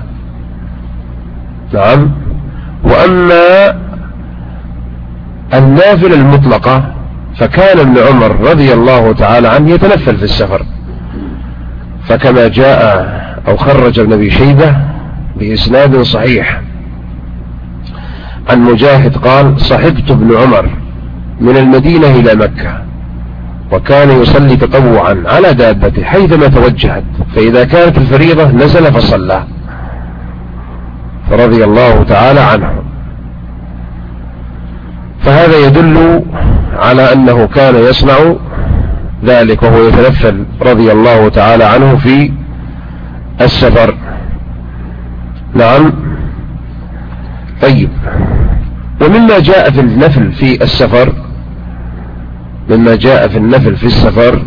نعم. وأما النافلة المطلقة فكان ابن عمر رضي الله تعالى عنه يتنفل في السفر، فكما جاء أو خرج ابن أبي شيبة بإسناد صحيح عن مجاهد قال صحبت ابن عمر من المدينة إلى مكة وكان يصلي تطوعا على دابته حيثما توجهت، فإذا كانت الفريضة نزل فصلى، فرضي الله تعالى عنه. فهذا يدل على أنه كان يصنع ذلك وهو يتنفل رضي الله تعالى عنه في السفر. نعم. طيب، ومما جاء في النفل في السفر مما جاء في النفل في السفر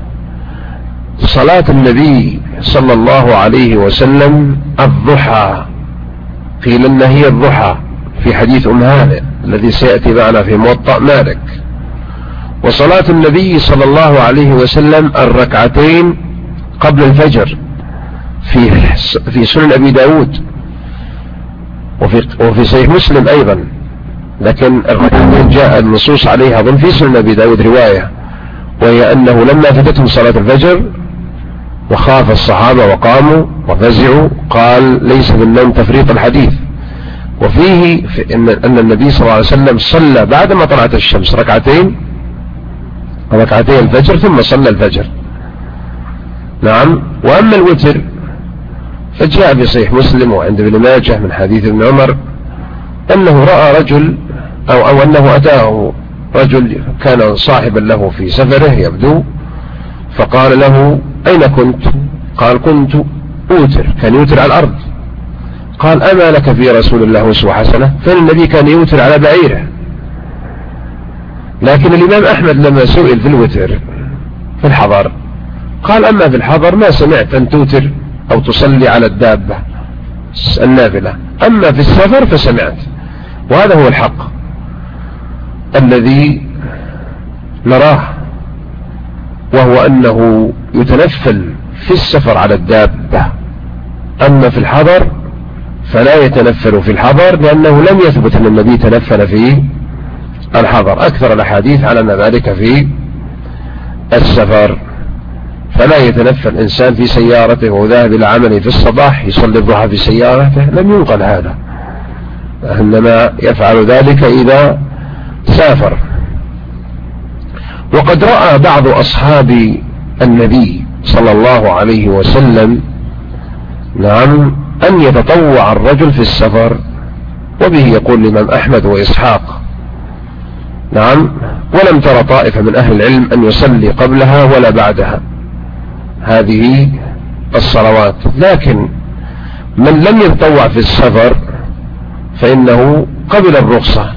صلاة النبي صلى الله عليه وسلم الضحى، قيل إن هي الضحى في حديث أم هانئ الذي سيأتي معنا في موطأ مالك. وصلاة النبي صلى الله عليه وسلم الركعتين قبل الفجر في في سنن أبي داود وفي وفي صحيح مسلم أيضا، لكن الركعتين جاء النصوص عليها ضمن في سنن أبي داود رواية، وهي أنه لما فاتتهم صلاة الفجر وخاف الصحابة وقاموا وفزعوا قال ليس بالنوم تفريط الحديث. وفيه في إن, أن النبي صلى الله عليه وسلم صلى بعدما طلعت الشمس ركعتين ركعتي الفجر ثم صلى الفجر. نعم. وأما الوتر فجاء في صحيح مسلم وعند ابن ماجه من حديث ابن عمر أنه رأى رجل أو, أو أنه أتاه رجل كان صاحبا له في سفره يبدو، فقال له: أين كنت؟ قال: كنت أوتر، كان يوتر على الأرض. قال: أما لك في رسول الله أسوة حسنة؟ فإن النبي كان يوتر على بعيره. لكن الإمام أحمد لما سئل في الوتر في الحضر قال: أما في الحضر ما سمعت أن توتر أو تصلي على الدابة النافلة، أما في السفر فسمعت. وهذا هو الحق الذي نراه، وهو أنه يتنفل في السفر على الدابة، أما في الحضر فلا يتنفل في الحضر، لأنه لم يثبت أن النبي تنفل في الحضر. أكثر الأحاديث على أن ذلك في السفر. فلا يتنفل إنسان في سيارته وذاهب إلى عمله في الصباح يصلي الضحى في سيارته، لم ينقل هذا، إنما يفعل ذلك إذا سافر. وقد رأى بعض أصحاب النبي صلى الله عليه وسلم نعم أن يتطوع الرجل في السفر، وبه يقول الإمام أحمد وإسحاق. نعم. ولم ترى طائفة من أهل العلم أن يصلي قبلها ولا بعدها هذه الصلوات، لكن من لم يتطوع في السفر فإنه قبل الرخصة،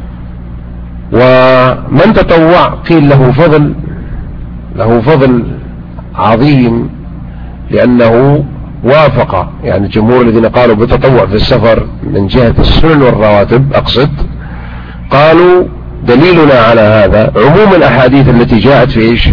ومن تطوع قيل له فضل له فضل عظيم، لأنه وافق يعني الجمهور الذين قالوا بالتطوع في السفر من جهة السنن والرواتب أقصد، قالوا دليلنا على هذا عموم الأحاديث التي جاءت في إيش؟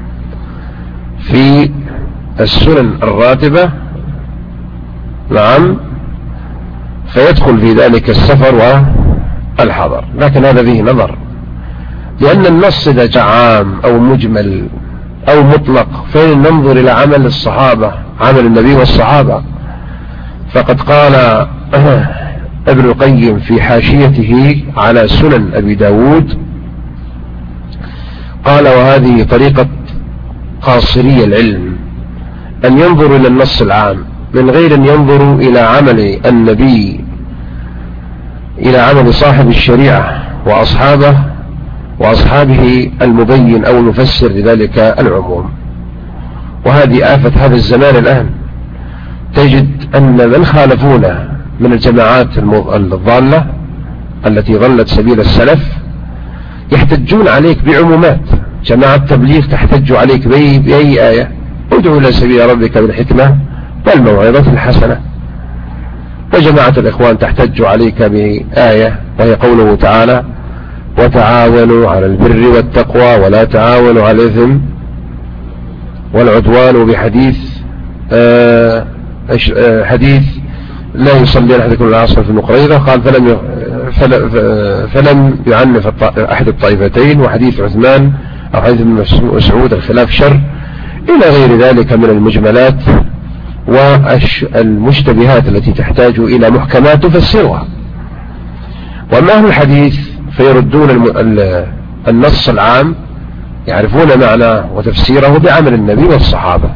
في السنن الراتبة. نعم. فيدخل في ذلك السفر والحضر، لكن هذا فيه نظر، لأن النص إذا جاء عام أو مجمل أو مطلق فإن ننظر إلى عمل الصحابة، عمل النبي والصحابة. فقد قال ابن القيم في حاشيته على سنن أبي داود، قال: وهذه طريقة قاصري العلم أن ينظروا إلى النص العام من غير أن ينظروا إلى عمل النبي، إلى عمل صاحب الشريعة وأصحابه وأصحابه المبين أو المفسر لذلك العموم. وهذه آفة هذا الزمان الآن، تجد أن من خالفونا من الجماعات الضالة التي ضلت سبيل السلف يحتجون عليك بعمومات. جماعة تبليغ تحتج عليك بأي آية: ادعو إلى سبيل ربك بالحكمة والموعظة الحسنة. وجماعة الإخوان تحتج عليك بآية وهي قوله تعالى: وتعاونوا على البر والتقوى ولا تعاونوا على الإثم والعدوان. وبحديث آه حديث لا يصلي أحدكم العصر في المقريضة، قال فلم فلم يعنف أحد الطائفتين. وحديث عثمان أو حديث ابن مسعود: الخلاف شر، إلى غير ذلك من المجملات والمشتبهات التي تحتاج إلى محكمات تفسرها. وأما أهل الحديث فيردون النص العام، يعرفون معناه وتفسيره بعمل النبي والصحابة،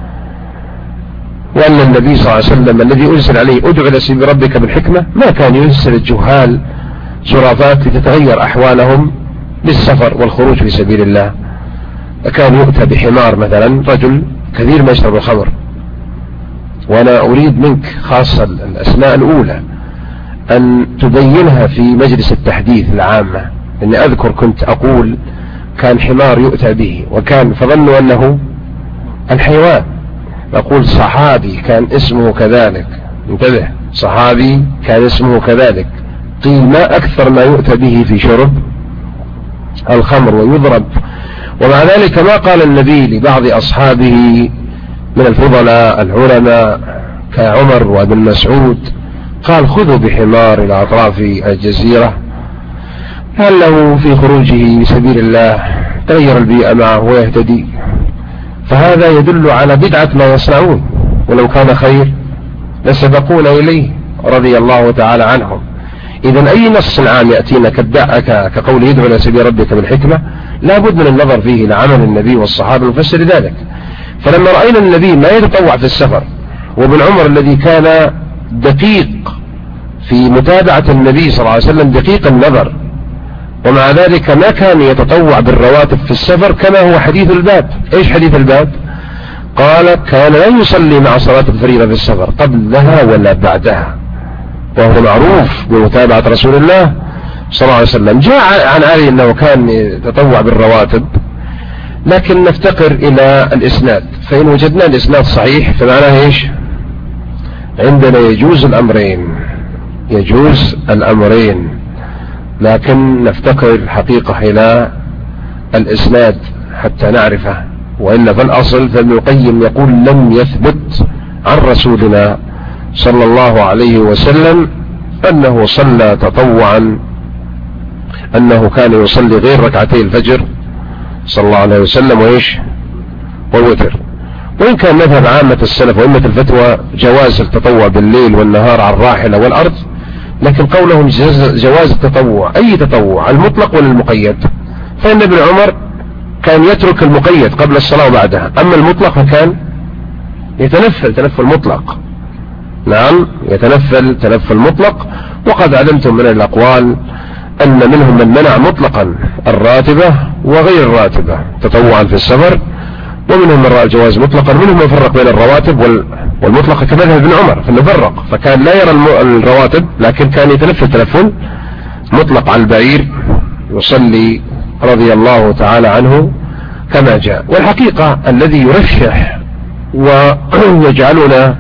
وأن النبي صلى الله عليه وسلم الذي أرسل عليه ادعو إلى سبيل ربك بالحكمة ما كان يرسل الجهال شرافات لتتغير أحوالهم للسفر والخروج في سبيل الله. كان يؤتى بحمار مثلا، رجل كثير ما يشرب الخمر، وأنا أريد منك خاصة الأسماء الأولى أن تبينها في مجلس التحديث العامة، إني أذكر كنت أقول كان حمار يؤتى به وكان فظنوا أنه الحيوان، أقول صحابي كان اسمه كذلك، انتبه، صحابي كان اسمه كذلك، قيل ما أكثر ما يؤتى به في شرب الخمر ويضرب. ومع ذلك ما قال النبي لبعض أصحابه من الفضلاء العلماء كعمر وابن مسعود، قال خذوا بحمار إلى أطراف الجزيرة لعله في خروجه بسبيل الله تغير البيئة معه ويهتدي. فهذا يدل على بدعة ما يصنعون، ولو كان خير لسبقونا إليه رضي الله تعالى عنهم. إذن أي نص عام يأتينا كقول يدعو إلى سبيل ربك بالحكمة لا بد من النظر فيه إلى عمل النبي والصحابة نفسر ذلك. فلما رأينا النبي ما يتطوع في السفر، وابن عمر الذي كان دقيق في متابعة النبي صلى الله عليه وسلم دقيق النظر، ومع ذلك ما كان يتطوع بالرواتب في السفر كما هو حديث الباب. ايش حديث الباب؟ قال كان لا يصلي مع صلاة الفريضة في السفر قبلها ولا بعدها، وهو معروف بمتابعة رسول الله صلى الله عليه وسلم. جاء عن علي انه كان يتطوع بالرواتب، لكن نفتقر الى الاسناد، فان وجدنا الاسناد صحيح فمعناه ايش؟ عندنا يجوز الامرين، يجوز الامرين، لكن نفتقر الحقيقة الى الاسناد حتى نعرفه، وإلا فالأصل فابن القيم يقول لم يثبت عن رسولنا صلى الله عليه وسلم أنه صلى تطوعا، أنه كان يصلي غير ركعتي الفجر صلى الله عليه وسلم وإيش والوتر. وإن كان مذهب عامة السلف وأئمة الفتوى جواز التطوع بالليل والنهار على الراحلة والأرض، لكن قولهم جواز التطوع أي تطوع المطلق ولا المقيد، فإن ابن عمر كان يترك المقيد قبل الصلاة وبعدها، أما المطلق فكان يتنفل تنفل مطلق. نعم يتنفل تنفل مطلق. وقد علمتم من الأقوال أن منهم من منع مطلقا الراتبة وغير الراتبة تطوعا في السفر، ومنهم من رأى الجواز مطلقا، منهم من فرق بين الرواتب والمطلق كمذهب ابن عمر فنفرق، فكان لا يرى الرواتب لكن كان يتنفل تنفل مطلق على البعير يصلي رضي الله تعالى عنه كما جاء. والحقيقة الذي يرشح ويجعلنا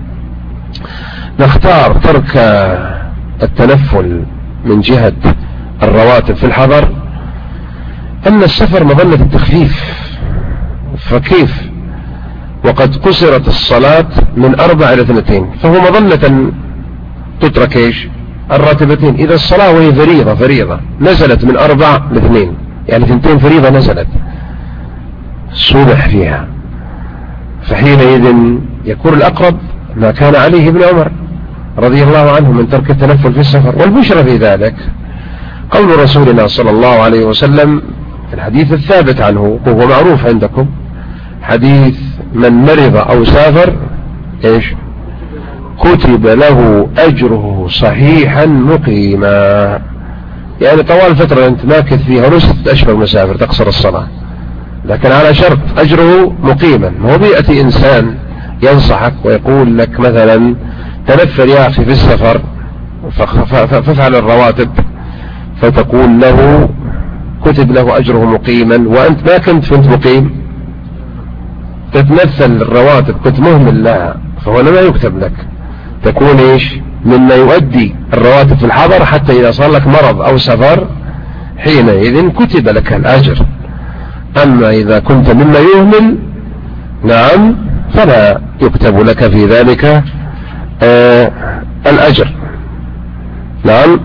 نختار ترك التنفل من جهة الرواتب في الحضر أن السفر مظنة التخفيف، فكيف وقد قصرت الصلاة من أربع إلى اثنتين، فهو مظنة تترك إيش الراتبتين. إذا الصلاة وهي فريضة فريضة نزلت من أربع لاثنين، يعني ثنتين فريضة نزلت صبح فيها، فحينئذ يكون الأقرب ما كان عليه ابن عمر رضي الله عنه من ترك التنفل في السفر. والبشرى في ذلك قول رسولنا صلى الله عليه وسلم في الحديث الثابت عنه وهو معروف عندكم، حديث من مرض أو سافر إيش كتب له أجره صحيحا مقيما، يعني طوال فترة أنت ماكث فيها ولست أشبه مسافر تقصر الصلاة، لكن على شرط أجره مقيما. هو بيأتي إنسان ينصحك ويقول لك مثلا تنفل يا أخي في السفر فافعل الرواتب، فتقول له كتب له أجره مقيما، وأنت ما كنت كنت مقيم تتنفل الرواتب كنت مهمل لها، فهو ما يكتب لك، تكون إيش مما يؤدي الرواتب في الحضر حتى إذا صار لك مرض أو سفر حينئذ كتب لك الأجر. أما إذا كنت مما يهمل نعم فلا يكتب لك في ذلك آه الأجر. نعم.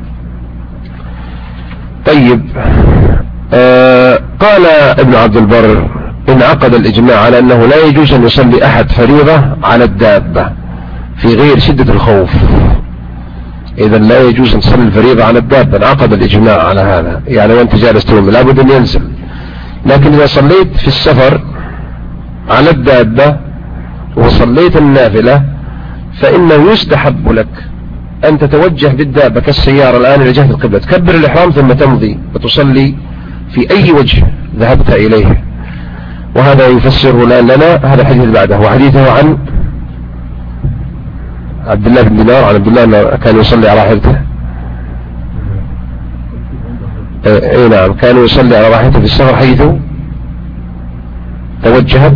طيب آه قال ابن عبد البر انعقد الإجماع على أنه لا يجوز أن يصلي أحد فريضة على الدابة في غير شدة الخوف، إذا لا يجوز أن تصلي الفريضة على الدابة، انعقد الإجماع على هذا، يعني وأنت جالس تؤمن لابد أن ينزل. لكن إذا صليت في السفر على الدابة وصليت النافلة فإنه يستحب لك أن تتوجه بالدابة كالسيارة الآن إلى جهة القبلة، تكبر الإحرام ثم تمضي وتصلي في أي وجه ذهبت إليه. وهذا يفسره لنا هذا الحديث بعده، وحديثه عن عبد الله بن دينار عن عبد الله أنه كان يصلي على راحلته. اي نعم كان يصلي على راحلته في السفر حيث توجهت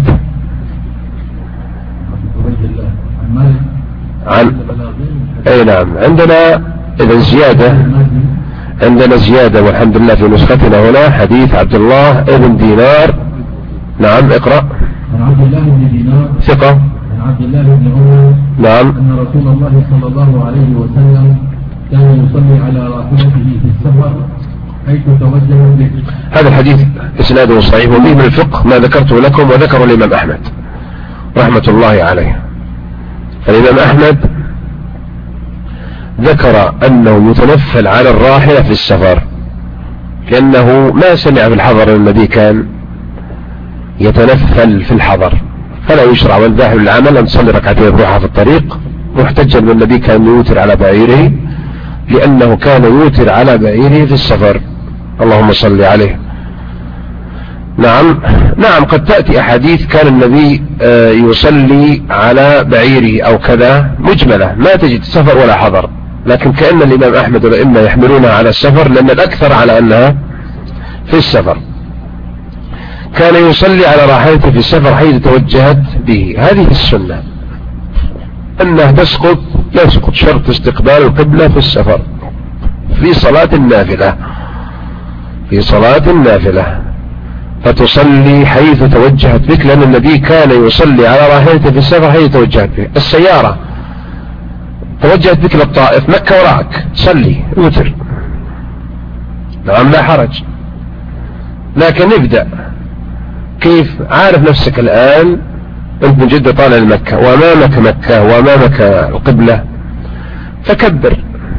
عن اي نعم. عندنا اذا زيادة عندنا زيادة والحمد لله في نسختنا هنا حديث عبد الله بن دينار. نعم اقرأ. عن عبد الله بن دينار ثقة عن عبد الله بن عمر نعم أن رسول الله صلى الله عليه وسلم كان يصلي على راحلته في السفر حيث توجه به. هذا الحديث اسناده صحيح، وفيه من الفقه ما ذكرته لكم وذكره الإمام أحمد رحمة الله عليه. فالإمام أحمد ذكر أنه يتنفل على الراحلة في السفر، لأنه ما سمع في الحضر الذي كان يتنفل في الحضر، فلا يشرع من ذاهب للعمل أن تصلي ركعتين الضحى في الطريق، محتجا من النبي كان يوتر على بعيره، لأنه كان يوتر على بعيره في السفر. اللهم صل عليه. نعم نعم قد تأتي أحاديث كان النبي يصلي على بعيره أو كذا مجملة، ما تجد سفر ولا حضر، لكن كأن الإمام أحمد والأئمة يحملونها على السفر، لأن الأكثر على أنها في السفر. كان يصلي على راحلته في السفر حيث توجهت به. هذه السنة أنها تسقط، يسقط شرط استقبال القبلة في السفر في صلاة النافلة، في صلاة النافلة فتصلي حيث توجهت بك، لأن النبي كان يصلي على راحلته في السفر حيث توجهت به. السيارة توجهت بك للطائف، مكة وراءك، صلي وتر، نعم لا حرج. لكن ابدأ كيف؟ عارف نفسك الآن أنت من جدة طالع لمكة وأمامك مكة وأمامك القبلة، فكبر،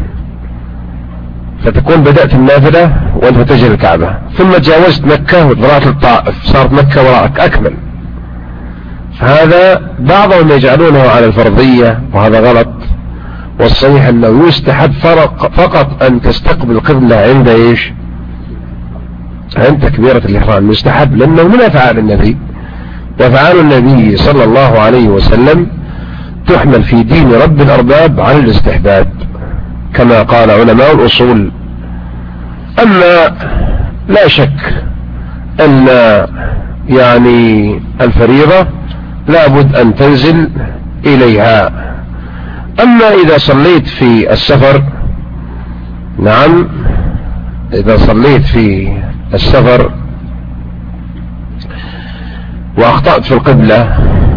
فتكون بدأت النافلة وأنت تجري الكعبة، ثم تجاوزت مكة وطلعت الطائف، صارت مكة وراءك، أكمل. فهذا بعضهم يجعلونه على الفرضية وهذا غلط، والصحيح أنه يستحب فقط أن تستقبل القبلة عند إيش؟ عند تكبيرة الإحرام، يستحب، لأنه من أفعال النبي، وأفعال النبي صلى الله عليه وسلم تحمل في دين رب الأرباب على الاستحباب كما قال علماء الأصول. أما لا شك أن يعني الفريضة لابد أن تنزل إليها. أما إذا صليت في السفر، نعم إذا صليت في السفر وأخطأت في القبلة،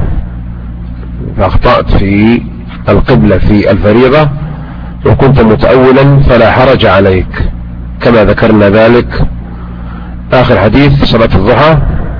فأخطأت في القبلة في الفريضة وكنت متأولا فلا حرج عليك، كما ذكرنا ذلك آخر حديث صلاة الضحى.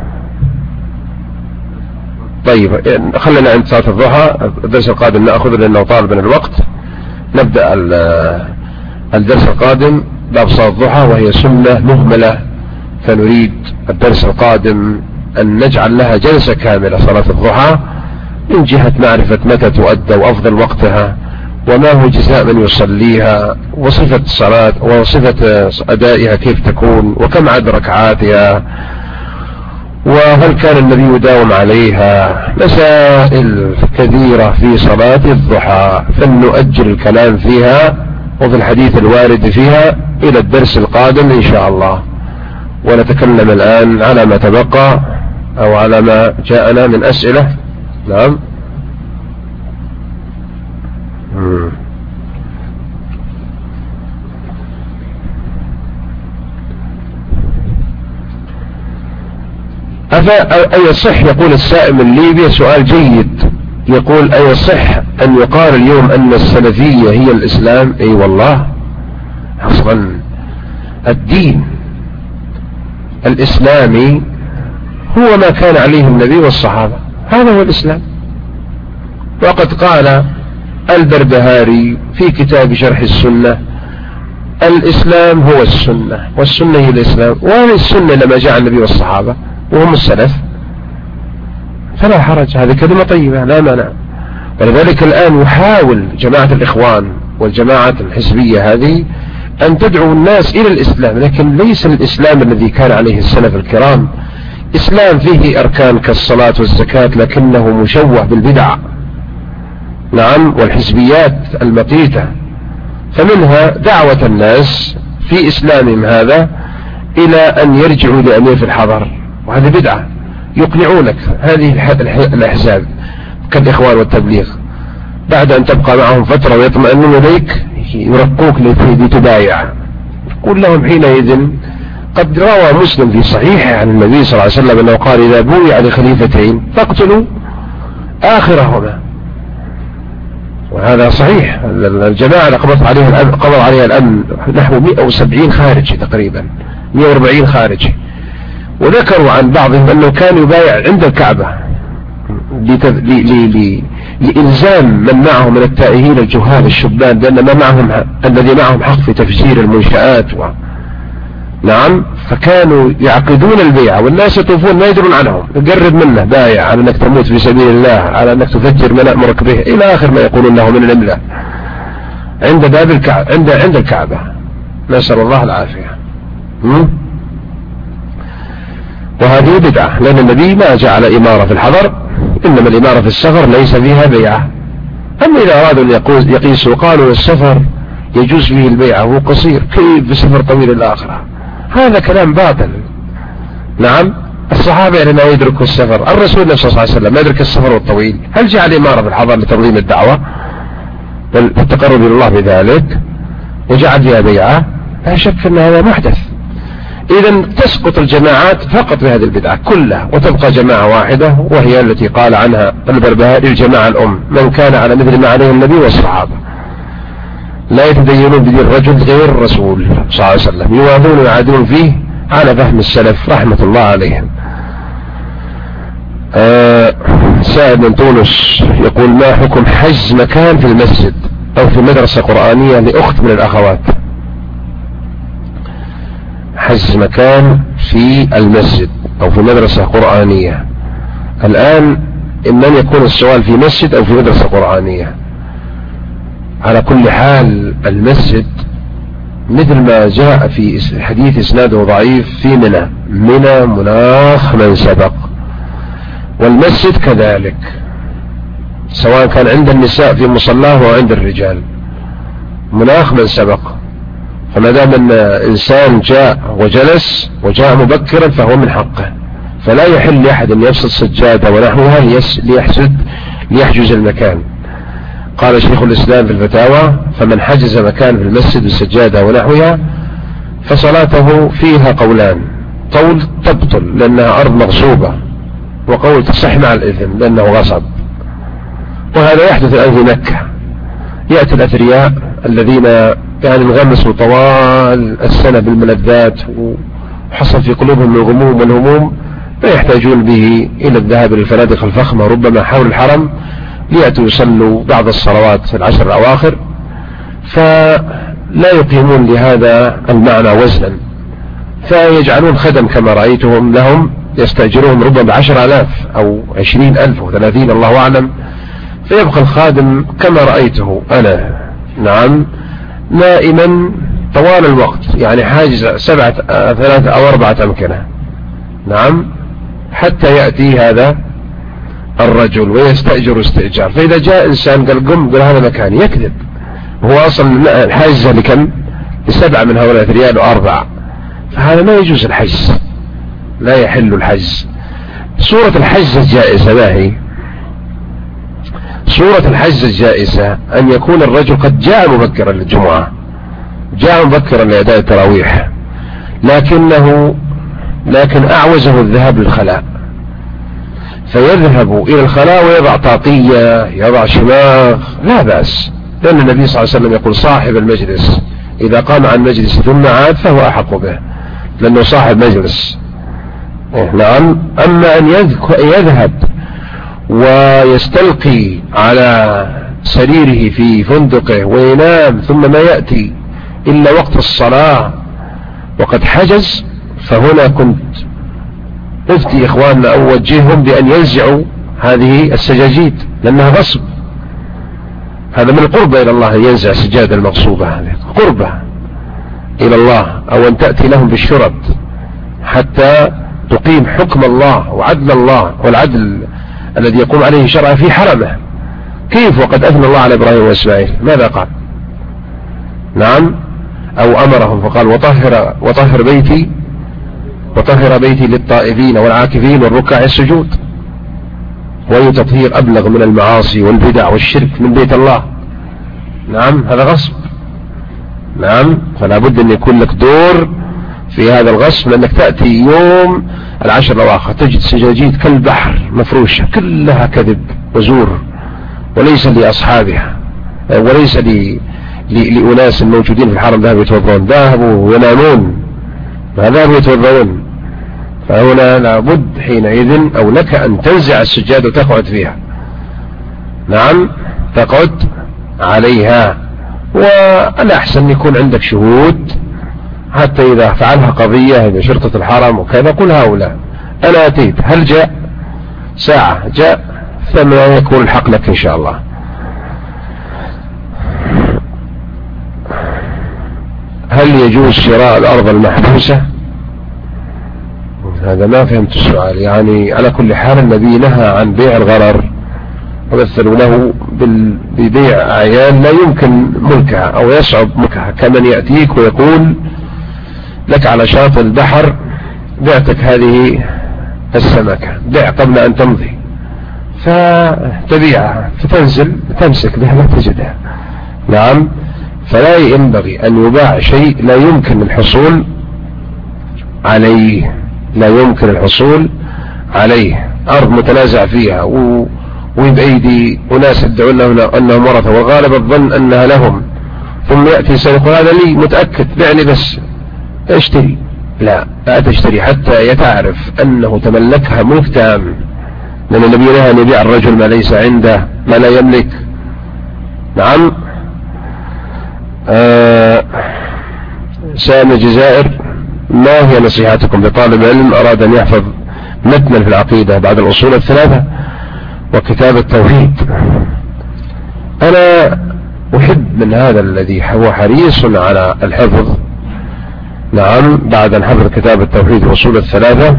طيب خلنا عند صلاة الضحى، الدرس القادم نأخذ لأنه طالب من الوقت. نبدأ الدرس القادم باب صلاة الضحى وهي سنة مهملة، فنريد الدرس القادم أن نجعل لها جلسة كاملة صلاة الضحى من جهة معرفة متى تؤدى وأفضل وقتها، وما هو جزاء من يصليها، وصفة الصلاة وصفة أدائها كيف تكون، وكم عدد ركعاتها، وهل كان النبي يداوم عليها. مسائل كثيرة في صلاة الضحى، فلنؤجل الكلام فيها وفي الحديث الوارد فيها إلى الدرس القادم إن شاء الله، ونتكلم الآن على ما تبقى أو على ما جاءنا من أسئلة. نعم. مم. أيصح، يقول السائل من ليبيا سؤال جيد، يقول أيصح أن يقال اليوم أن السلفية هي الإسلام؟ أي والله، أصلا الدين الإسلامي هو ما كان عليه النبي والصحابة، هذا هو الإسلام. وقد قال البربهاري في كتاب شرح السنة: الإسلام هو السنة والسنة هي الإسلام، وهذه السنة لما جاء النبي والصحابة وهم السلف، فلا حرج، هذه كلمة طيبة لا مانع. ولذلك الآن يحاول جماعة الإخوان والجماعة الحزبية هذه أن تدعو الناس إلى الإسلام، لكن ليس الإسلام الذي كان عليه السلف الكرام. إسلام فيه أركان كالصلاة والزكاة، لكنه مشوه بالبدع، نعم، والحزبيات المقيتة، فمنها دعوة الناس في إسلامهم هذا إلى أن يرجعوا لأمير في الحضر، وهذه بدعة. يقنعونك هذه الأحزاب كالإخوان والتبليغ بعد أن تبقى معهم فترة ويطمئنون إليك يرقوك لتبايع. قل لهم حينئذ: قد روى مسلم في صحيحه عن النبي صلى الله عليه وسلم أنه قال: إذا بويع لخليفتين فاقتلوا آخرهما. وهذا صحيح. الجماعة قبض عليها الأمن، قبض عليها الأمن نحو مئة وسبعين خارجي تقريبا، مئة وأربعين خارجي. وذكروا عن بعضهم أنه كان يبايع عند الكعبة لإلزام من معهم من التائهين الجهال الشبان، لأن ما معهم الذي معهم حق في تفجير المنشآت و... نعم. فكانوا يعقدون البيعة والناس يطوفون ما يدرون عنهم، يقرب منه بايع على انك تموت في سبيل الله، على انك تفجر ما نأمرك به، الى اخر ما يقولون له من الاملاء عند باب الكعبة، عند عند الكعبة، نسأل الله العافية. وهذه بدعة، لأن النبي ما جعل إمارة في الحضر، إنما الإمارة في السفر ليس فيها بيعة. أما إذا أرادوا أن يقيسوا قالوا السفر يجوز فيه البيعة وهو قصير، كيف بسفر طويل الآخرة؟ هذا كلام باطل. نعم. الصحابة لما يدركوا السفر، الرسول نفسه صلى الله عليه وسلم ما يدرك السفر الطويل، هل جعل إمارة في الحضر لتنظيم الدعوة والتقرب إلى الله بذلك وجعل فيها بيعة؟ لا شك أن هذا محدث. إذا تسقط الجماعات فقط بهذه البدعة كلها، وتبقى جماعة واحدة وهي التي قال عنها البربهاري الجماعة الأم، من كان على مثل ما عليه النبي والصحابة، لا يتدينون بدين الرجل غير الرسول صلى الله عليه وسلم، يواظون ويعادون فيه على فهم السلف رحمة الله عليهم. آه سائد من تونس يقول: ما حكم حجز مكان في المسجد أو في مدرسة قرآنية لأخت من الأخوات؟ حجز مكان في المسجد أو في مدرسة قرآنية. الآن إما أن يكون السؤال في مسجد أو في مدرسة قرآنية، على كل حال المسجد مثل ما جاء في حديث إسناده ضعيف في منى، منى مناخ من سبق، والمسجد كذلك، سواء كان عند النساء في مصلاه أو عند الرجال مناخ من سبق. فما دام ان انسان جاء وجلس وجاء مبكرا فهو من حقه، فلا يحل لاحد ان يفسد سجاده ونحوها ليحسد ليحجز المكان. قال شيخ الاسلام في الفتاوى: فمن حجز مكان في المسجد بالسجاده ونحوها فصلاته فيها قولان، قول تبطل لانها ارض مغصوبه، وقول تصح مع الاثم لانه غصب. وهذا يحدث الان في مكه، ياتي الاثرياء الذين يعني انغمسوا طوال السنة بالملذات وحصل في قلوبهم الغموم والهموم، لا يحتاجون به إلى الذهاب للفنادق الفخمة ربما حول الحرم ليأتوا يصلوا بعض الصلوات العشر الأواخر، فلا يقيمون لهذا المعنى وزنا، فيجعلون خدم كما رأيتهم لهم يستأجرون ربما بعشر آلاف أو عشرين ألف أو ثلاثين الله أعلم، فيبقى الخادم كما رأيته أنا، نعم، نائما طوال الوقت، يعني حاجز سبعة ثلاثة أو أربعة أمكنة، نعم، حتى يأتي هذا الرجل ويستأجر استئجار. فإذا جاء إنسان قال قم قال هذا مكان، يكذب، هو أصلا الحاجز لكم؟ لسبعة من هؤلاء ريال وأربعة، فهذا ما يجوز الحجز، لا يحل الحجز. صورة الحجز الجائزة ما هي؟ صورة الحجز الجائزة أن يكون الرجل قد جاء مبكرا للجمعة، جاء مبكرا لأداء التراويح، لكنه لكن أعوزه الذهاب للخلاء، فيذهب إلى الخلاء ويضع طاقية، يضع شماغ، لا بأس، لأن النبي صلى الله عليه وسلم يقول: صاحب المجلس إذا قام عن مجلس ثم عاد فهو أحق به، لأنه صاحب مجلس. نعم. أما أن يذهب ويستلقي على سريره في فندقه وينام ثم ما يأتي إلا وقت الصلاة وقد حجز، فهنا كنت أفتي إخواننا أو أوجههم بأن ينزعوا هذه السجاجيد لأنها غصب، هذا من القربة إلى الله، ينزع السجادة المغصوبة، هذه قربة إلى الله، أو أن تأتي لهم بالشرط حتى تقيم حكم الله وعدل الله والعدل الذي يقوم عليه شرعا في حرمه. كيف وقد أثنى الله على إبراهيم وإسماعيل؟ ماذا قال؟ نعم. أو أمرهم فقال: وطهر, وطهر بيتي وطهر بيتي للطائفين والعاكفين والركع السجود. وأي تطهير أبلغ من المعاصي والبدع والشرك من بيت الله؟ نعم، هذا غصب. نعم، فلا بد أن يكون لك دور في هذا الغصب، لأنك تأتي يوم العشر الأواخر تجد سجاجيد كالبحر مفروشة كلها كذب وزور، وليس لأصحابها وليس لأناس الموجودين في الحرم ذهبوا يتوضون، ذهبوا ينامون ما ذهبوا يتوضون. فهنا لابد حينئذ أو لك أن تنزع السجاد وتقعد فيها، نعم، تقعد عليها، والأحسن يكون عندك شهود حتى إذا فعلها قضية إذا شرطة الحرم وكذا قل هؤلاء أنا أتيت، هل جاء؟ ساعة جاء، ثم يكون الحق لك إن شاء الله. هل يجوز شراء الأرض المحبوسة؟ هذا ما فهمت السؤال. يعني على كل حال النبي نهى عن بيع الغرر ومثلوا له ببيع أعيان لا يمكن ملكها أو يصعب ملكها، كمن يأتيك ويقول لك على شاطئ البحر بعتك هذه السمكة، بيع قبل أن تمضي، فتبيعها فتنزل تمسك بها لا تجدها. نعم، فلا ينبغي أن يباع شيء لا يمكن الحصول عليه، لا يمكن الحصول عليه، أرض متنازع فيها و... وبأيدي أناس يدعون أنهم ورثة والغالب الظن أنها لهم، ثم يأتي سيقول هذا لي متأكد بعني بس اشتري. لا لا تشتري حتى يتعرف أنه تملكها ملك تام، لأن النبي نهى أن يبيع الرجل ما ليس عنده ما لا يملك. نعم. آه سائل الجزائر: ما هي نصيحتكم لطالب علم أراد أن يحفظ متنا في العقيدة بعد الأصول الثلاثة وكتاب التوحيد؟ أنا أحب من هذا الذي هو حريص على الحفظ، نعم، بعد أن حفظ كتاب التوحيد والأصول الثلاثة،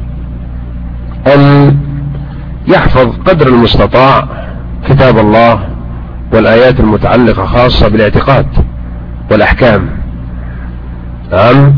أن يحفظ قدر المستطاع كتاب الله والآيات المتعلقة خاصة بالاعتقاد والأحكام، نعم،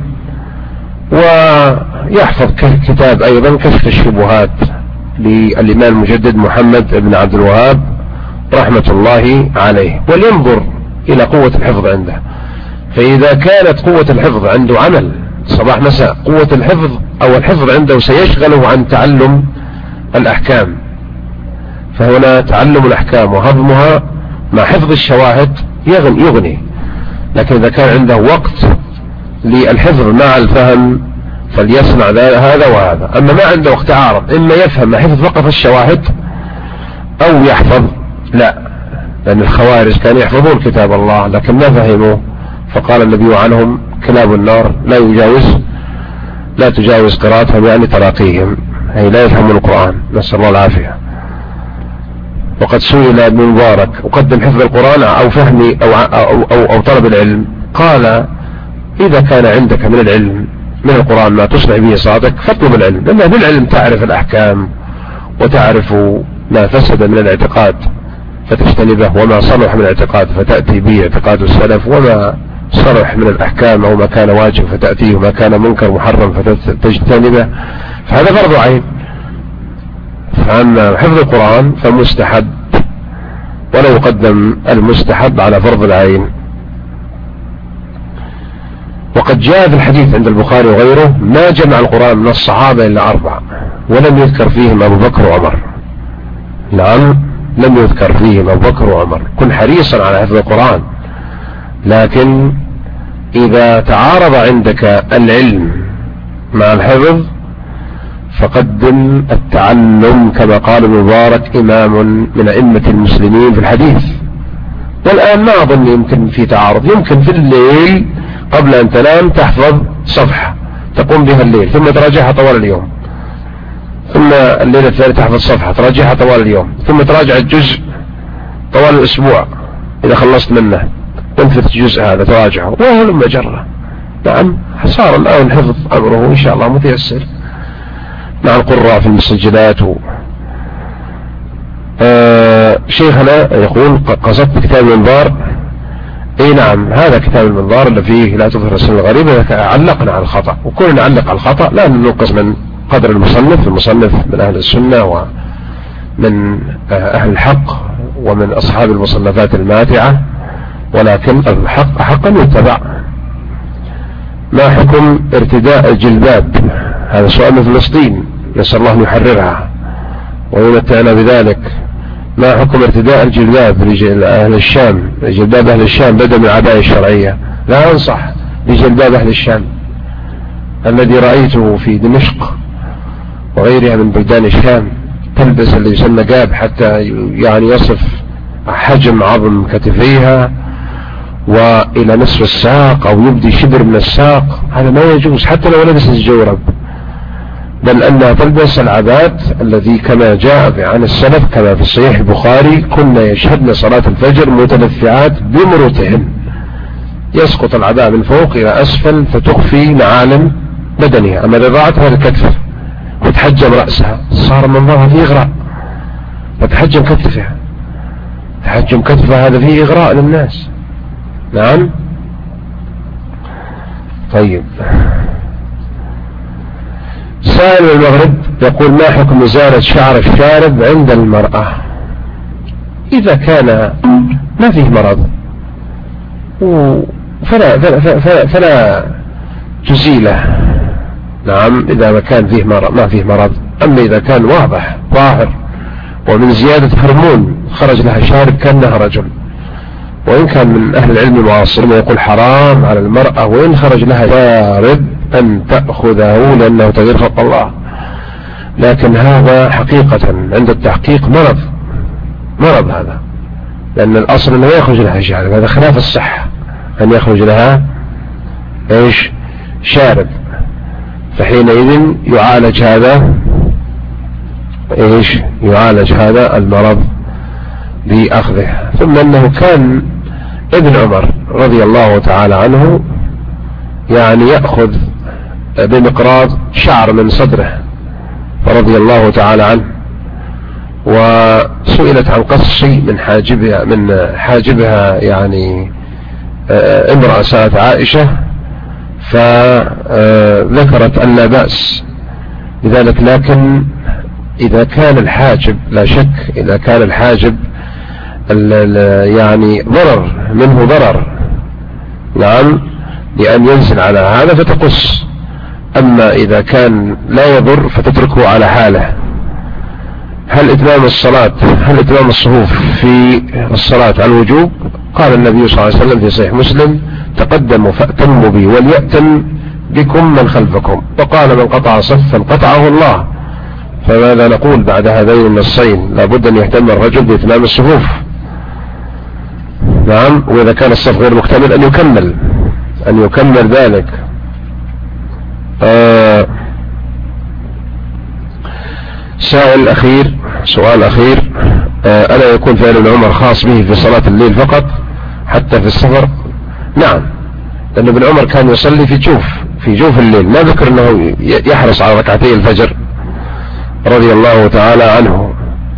ويحفظ كتاب أيضا كشف الشبهات للإمام المجدد محمد بن عبد الوهاب رحمة الله عليه، ولينظر إلى قوة الحفظ عنده. فإذا كانت قوة الحفظ عنده عمل صباح مساء، قوة الحفظ أو الحفظ عنده سيشغله عن تعلم الأحكام، فهنا تعلم الأحكام وهضمها مع حفظ الشواهد يغني, يغني. لكن إذا كان عنده وقت للحفظ مع الفهم فليصنع هذا وهذا. أما ما عنده وقت عارض، إما يفهم ما حفظ فقط الشواهد أو يحفظ، لا، لأن الخوارج كانوا يحفظون كتاب الله لكن ما فهموا، فقال النبي عنهم كلاب النار لا يجاوز لا تجاوز قراءتهم يعني تراقيهم، أي لا يفهمون القرآن، نسأل الله العافية. وقد سئل ابن مبارك: أقدم حفظ القرآن أو فهمي أو, أو, أو, أو طلب العلم؟ قال: إذا كان عندك من العلم من القرآن ما تصلح به صادق فاطلب العلم، لأن بالعلم تعرف الأحكام وتعرف ما فسد من الاعتقاد فتجتنبه، وما صلح من الاعتقاد فتأتي به اعتقاد السلف، وما صلح من الأحكام أو ما كان واجب فتأتيه، وما كان منكر محرم فتجتنبه، فهذا فرض عين. فأما حفظ القرآن فمستحب، ولا يقدم المستحب على فرض العين. وقد جاء في الحديث عند البخاري وغيره: ما جمع القرآن من الصحابة إلا أربع ولم يذكر فيهم أبو بكر وعمر. نعم، لم يذكر فيهم أبو بكر وعمر. كن حريصا على حفظ القرآن، لكن إذا تعارض عندك العلم مع الحفظ فقدم التعلم، كما قال ابن مبارك إمام من أئمة المسلمين في الحديث. والآن ما أظن يمكن في تعارض، يمكن في الليل قبل أن تنام تحفظ صفحة تقوم بها الليل ثم تراجعها طوال اليوم، ثم الليلة الثانية تحفظ صفحة تراجعها طوال اليوم، ثم تراجع الجزء طوال الأسبوع إذا خلصت منه تنفذ الجزء هذا تراجعه، وهو لما جرى. نعم، صار الآن حفظ أمره إن شاء الله متيسر مع القراء في المسجلات و... آه شيخنا يقول: قصدت كتاب المنظار. اي نعم، هذا كتاب المنظار اللي فيه لا تظهر السنة الغريبة. علقنا على الخطأ، وكل نعلق على الخطأ لا ننقص من قدر المصنف. المصنف من أهل السنة ومن أهل الحق ومن أصحاب المصنفات الماتعة، ولكن الحق حقا يتبع. ما حكم ارتداء الجلباب؟ هذا سؤال من فلسطين، نسأل الله أن يحررها ويمتعنا بذلك. ما حكم ارتداء الجلباب لأهل الشام، جلباب أهل الشام بدل من العباية الشرعية؟ لا أنصح بجلباب أهل الشام الذي رأيته في دمشق وغيرها من بلدان الشام، تلبس اللي يسمى جاب حتى يعني يصف حجم عظم كتفيها وإلى نصف الساق أو يبدي شبر من الساق، هذا ما يجوز حتى لو لبست الجورب، بل أنها تلبس العباءة الذي كما جاء عن السلف كما في صحيح البخاري: كنا يشهدن صلاة الفجر متلفعات بمروتهن، يسقط العباءة من فوق إلى أسفل فتخفي معالم بدنها، أما إذا ضاعتها الكتف وتحجم رأسها صار منظرها فيه إغراء، وتحجم كتفها، تحجم كتفها هذا فيه إغراء للناس. نعم. طيب، سائل المغرب يقول: ما حكم إزالة شعر الشارب عند المرأة إذا كان ما فيه مرض فلا, فلا, فلا, فلا تزيله؟ نعم، إذا ما كان فيه مرض ما فيه مرض. أما إذا كان واضح ظاهر ومن زيادة هرمون خرج لها شارب كأنها رجل، وإن كان من أهل العلم المعاصرين يقول حرام على المرأة وإن خرج لها شارب أن تأخذه لأنه تغيير خلق الله، لكن هذا حقيقة عند التحقيق مرض مرض هذا، لأن الأصل أنه يخرج لها شارب، هذا خلاف الصحة أن يخرج لها إيش شارب، فحينئذ يعالج هذا إيش يعالج هذا المرض بأخذه. ثم أنه كان ابن عمر رضي الله تعالى عنه يعني يأخذ بمقراض شعر من صدره رضي الله تعالى عنه، وسئلت عن قص شيء من حاجبها من حاجبها يعني امرأة سألت عائشة فذكرت أن لا بأس بذلك، لكن إذا كان الحاجب لا شك إذا كان الحاجب يعني ضرر منه ضرر، نعم، لأن ينزل على هذا فتقص، أما إذا كان لا يضر فتتركه على حاله. هل إتمام الصلاة هل إتمام الصفوف في الصلاة على الوجوب؟ قال النبي صلى الله عليه وسلم في صحيح مسلم: تقدموا فأتموا بي وليأتم بكم من خلفكم، وقال: من قطع صفا قطعه الله. فماذا نقول بعد هذين النصين؟ لابد أن يهتم الرجل بإتمام الصفوف، نعم، وإذا كان الصف غير مكتمل أن يكمل أن يكمل ذلك. آه سائل أخير سؤال أخير: آه ألا يكون فعل ابن عمر خاص به في صلاة الليل فقط حتى في السفر؟ نعم، لأن ابن عمر كان يصلي في جوف في جوف الليل، ما ذكر أنه يحرص على ركعتي الفجر رضي الله تعالى عنه.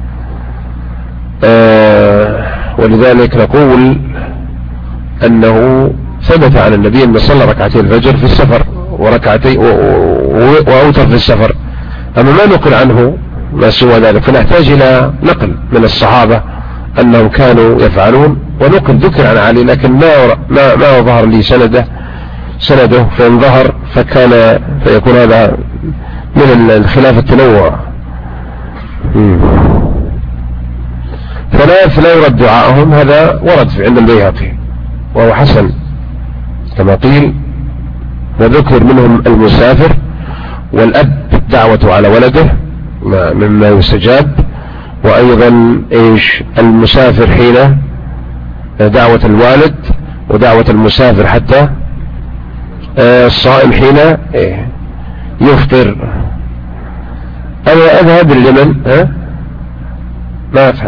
آه ولذلك نقول أنه ثبت عن النبي أن صلى ركعتي الفجر في السفر وركعتي وأوتر في السفر، أما ما نقل عنه ما سوى ذلك، فنحتاج إلى نقل من الصحابة أنهم كانوا يفعلون، ونقل ذكر عن علي لكن ما ما ما ظهر لي سنده سنده فإن ظهر فكان فيكون هذا من الخلاف التنوع. ثلاث لا يرد دعائهم، هذا ورد في عند البيهقي وهو حسن كما قيل، وذكر منهم المسافر والأب دعوته على ولده مما يستجاب، وأيضا إيش المسافر حين دعوة الوالد ودعوة المسافر حتى الصائم حين يفطر. أنا أذهب لليمن ها ما أفهم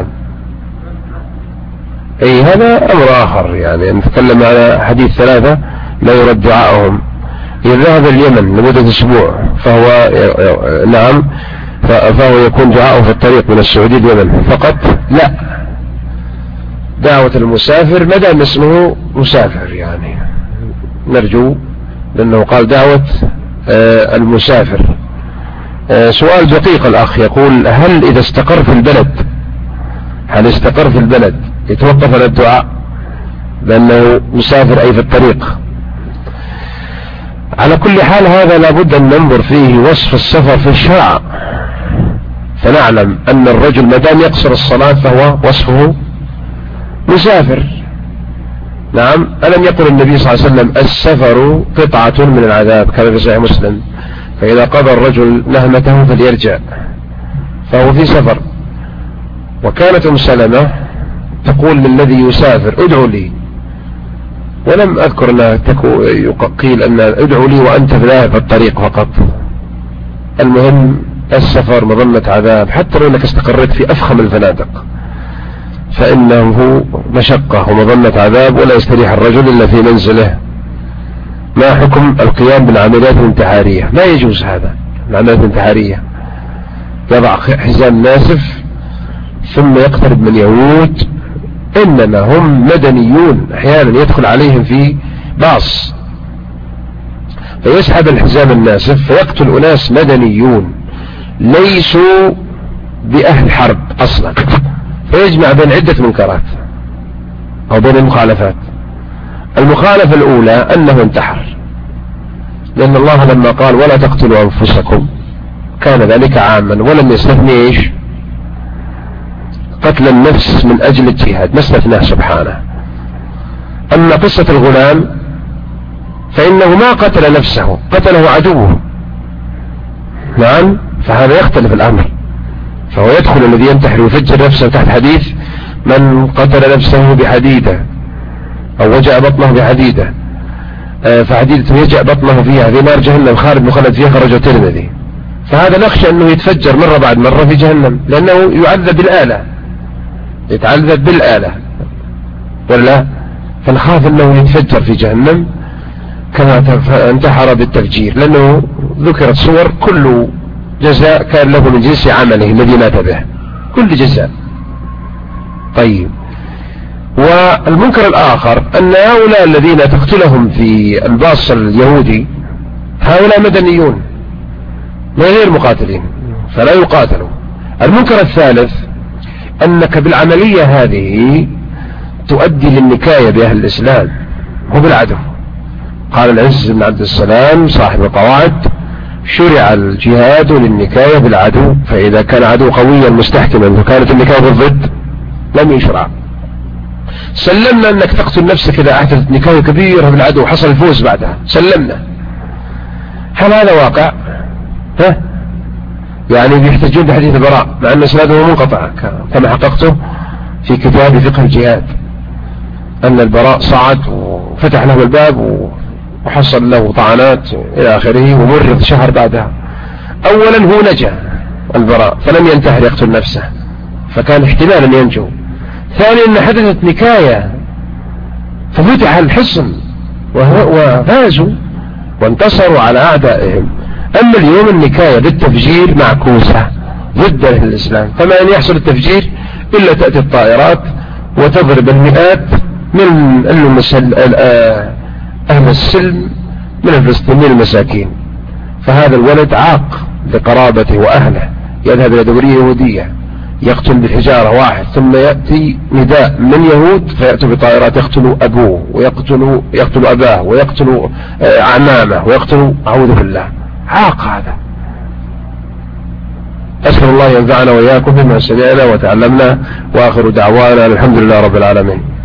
أي هذا أمر آخر، يعني نتكلم على حديث ثلاثة لا يرد دعائهم. إذا ذهب اليمن لمدة أسبوع فهو نعم فهو يكون دعاءه في الطريق من السعودية اليمن فقط، لا، دعوة المسافر ما دام اسمه مسافر يعني نرجو، لأنه قال دعوة آه المسافر. آه سؤال دقيق الأخ يقول: هل إذا استقر في البلد هل استقر في البلد يتوقف على الدعاء لأنه مسافر أي في الطريق؟ على كل حال هذا لابد أن ننظر فيه وصف السفر في الشرع، فنعلم أن الرجل ما دام يقصر الصلاة فهو وصفه مسافر. نعم، ألم يقل النبي صلى الله عليه وسلم: السفر قطعة من العذاب، كما في صحيح مسلم، فإذا قضى الرجل نهمته فليرجع، فهو في سفر. وكانت أم سلمة تقول للذي يسافر: ادعو لي، ولم أذكر أنها قيل أن ادعوا لي وأنت ذاهب في الطريق فقط. المهم السفر مظنة عذاب، حتى لو أنك استقريت في أفخم الفنادق فإنه مشقة ومظنة عذاب، ولا يستريح الرجل إلا في منزله. ما حكم القيام بالعمليات الانتحارية؟ لا يجوز هذا. العمليات الانتحارية يضع حزام ناسف ثم يقترب من يهود، إنما هم مدنيون، أحيانا يدخل عليهم في باص فيسحب الحزام الناسف فيقتل أناس مدنيون ليسوا بأهل حرب أصلا، فيجمع بين عدة منكرات أو بين المخالفات. المخالفة الأولى أنه انتحر، لأن الله لما قال ولا تقتلوا أنفسكم كان ذلك عاما، ولم يستثني إيش؟ قتل النفس من أجل الجهاد، ما استثناه سبحانه. أما قصة الغلام فإنه ما قتل نفسه، قتله عدوه. نعم، فهذا يختلف الأمر، فهو يدخل الذي ينتحر ويفجر نفسه تحت حديث من قتل نفسه بحديدة أو وجع بطنه بحديدة فحديدة يجع بطنه فيها في نار جهنم خالد مخلد فيها، خرج الترمذي. فهذا نخشى أنه يتفجر مرة بعد مرة في جهنم، لأنه يعذب بالآلة، يتعذب بالآلة ولا، فنخاف أنه يتفجر في جهنم كما انتحر بالتفجير، لأنه ذكرت صور كل جزاء كان له من جنس عمله الذي مات به، كل جزاء. طيب، والمنكر الآخر أن هؤلاء الذين تقتلهم في الباص اليهودي هؤلاء مدنيون غير مقاتلين فلا يقاتلوا. المنكر الثالث أنك بالعملية هذه تؤدي للنكاية بأهل الإسلام وبالعدو. قال العز بن عبد السلام صاحب القواعد شرع الجهاد للنكاية بالعدو، فإذا كان عدو قويا مستحكما وكانت النكاية بالضد لم يشرع. سلمنا أنك تقتل نفسك إذا أحدثت نكاية كبيرة بالعدو وحصل الفوز بعدها، سلمنا. هل هذا واقع؟ ها؟ يعني بيحتجون بحديث البراء مع أن إسناده منقطع كما حققته في كتاب فقه الجهاد، أن البراء صعد وفتح له الباب وحصل له طعنات إلى آخره ومرض شهر بعدها. أولا هو نجا البراء فلم ينتحر يقتل نفسه، فكان احتمال أن ينجو. ثانيا أن حدثت نكاية ففتح الحصن وفازوا وانتصروا على أعدائهم. أما اليوم النكاية بالتفجير معكوسة ضد أهل الإسلام، فما أن يحصل التفجير إلا تأتي الطائرات وتضرب المئات من أهل السلم من الفلسطينيين المساكين، فهذا الولد عاق لقرابته وأهله، يذهب إلى دورية يهودية يقتل بالحجارة واحد، ثم يأتي نداء من يهود فيأتوا بطائرات يقتلوا أبوه ويقتلوا يقتلوا أباه ويقتلوا أعمامه ويقتلوا، أعوذ بالله، عاق هذا. أسأل الله ينفعنا وإياكم بما سمعنا وتعلمنا، وآخر دعوانا الحمد لله رب العالمين.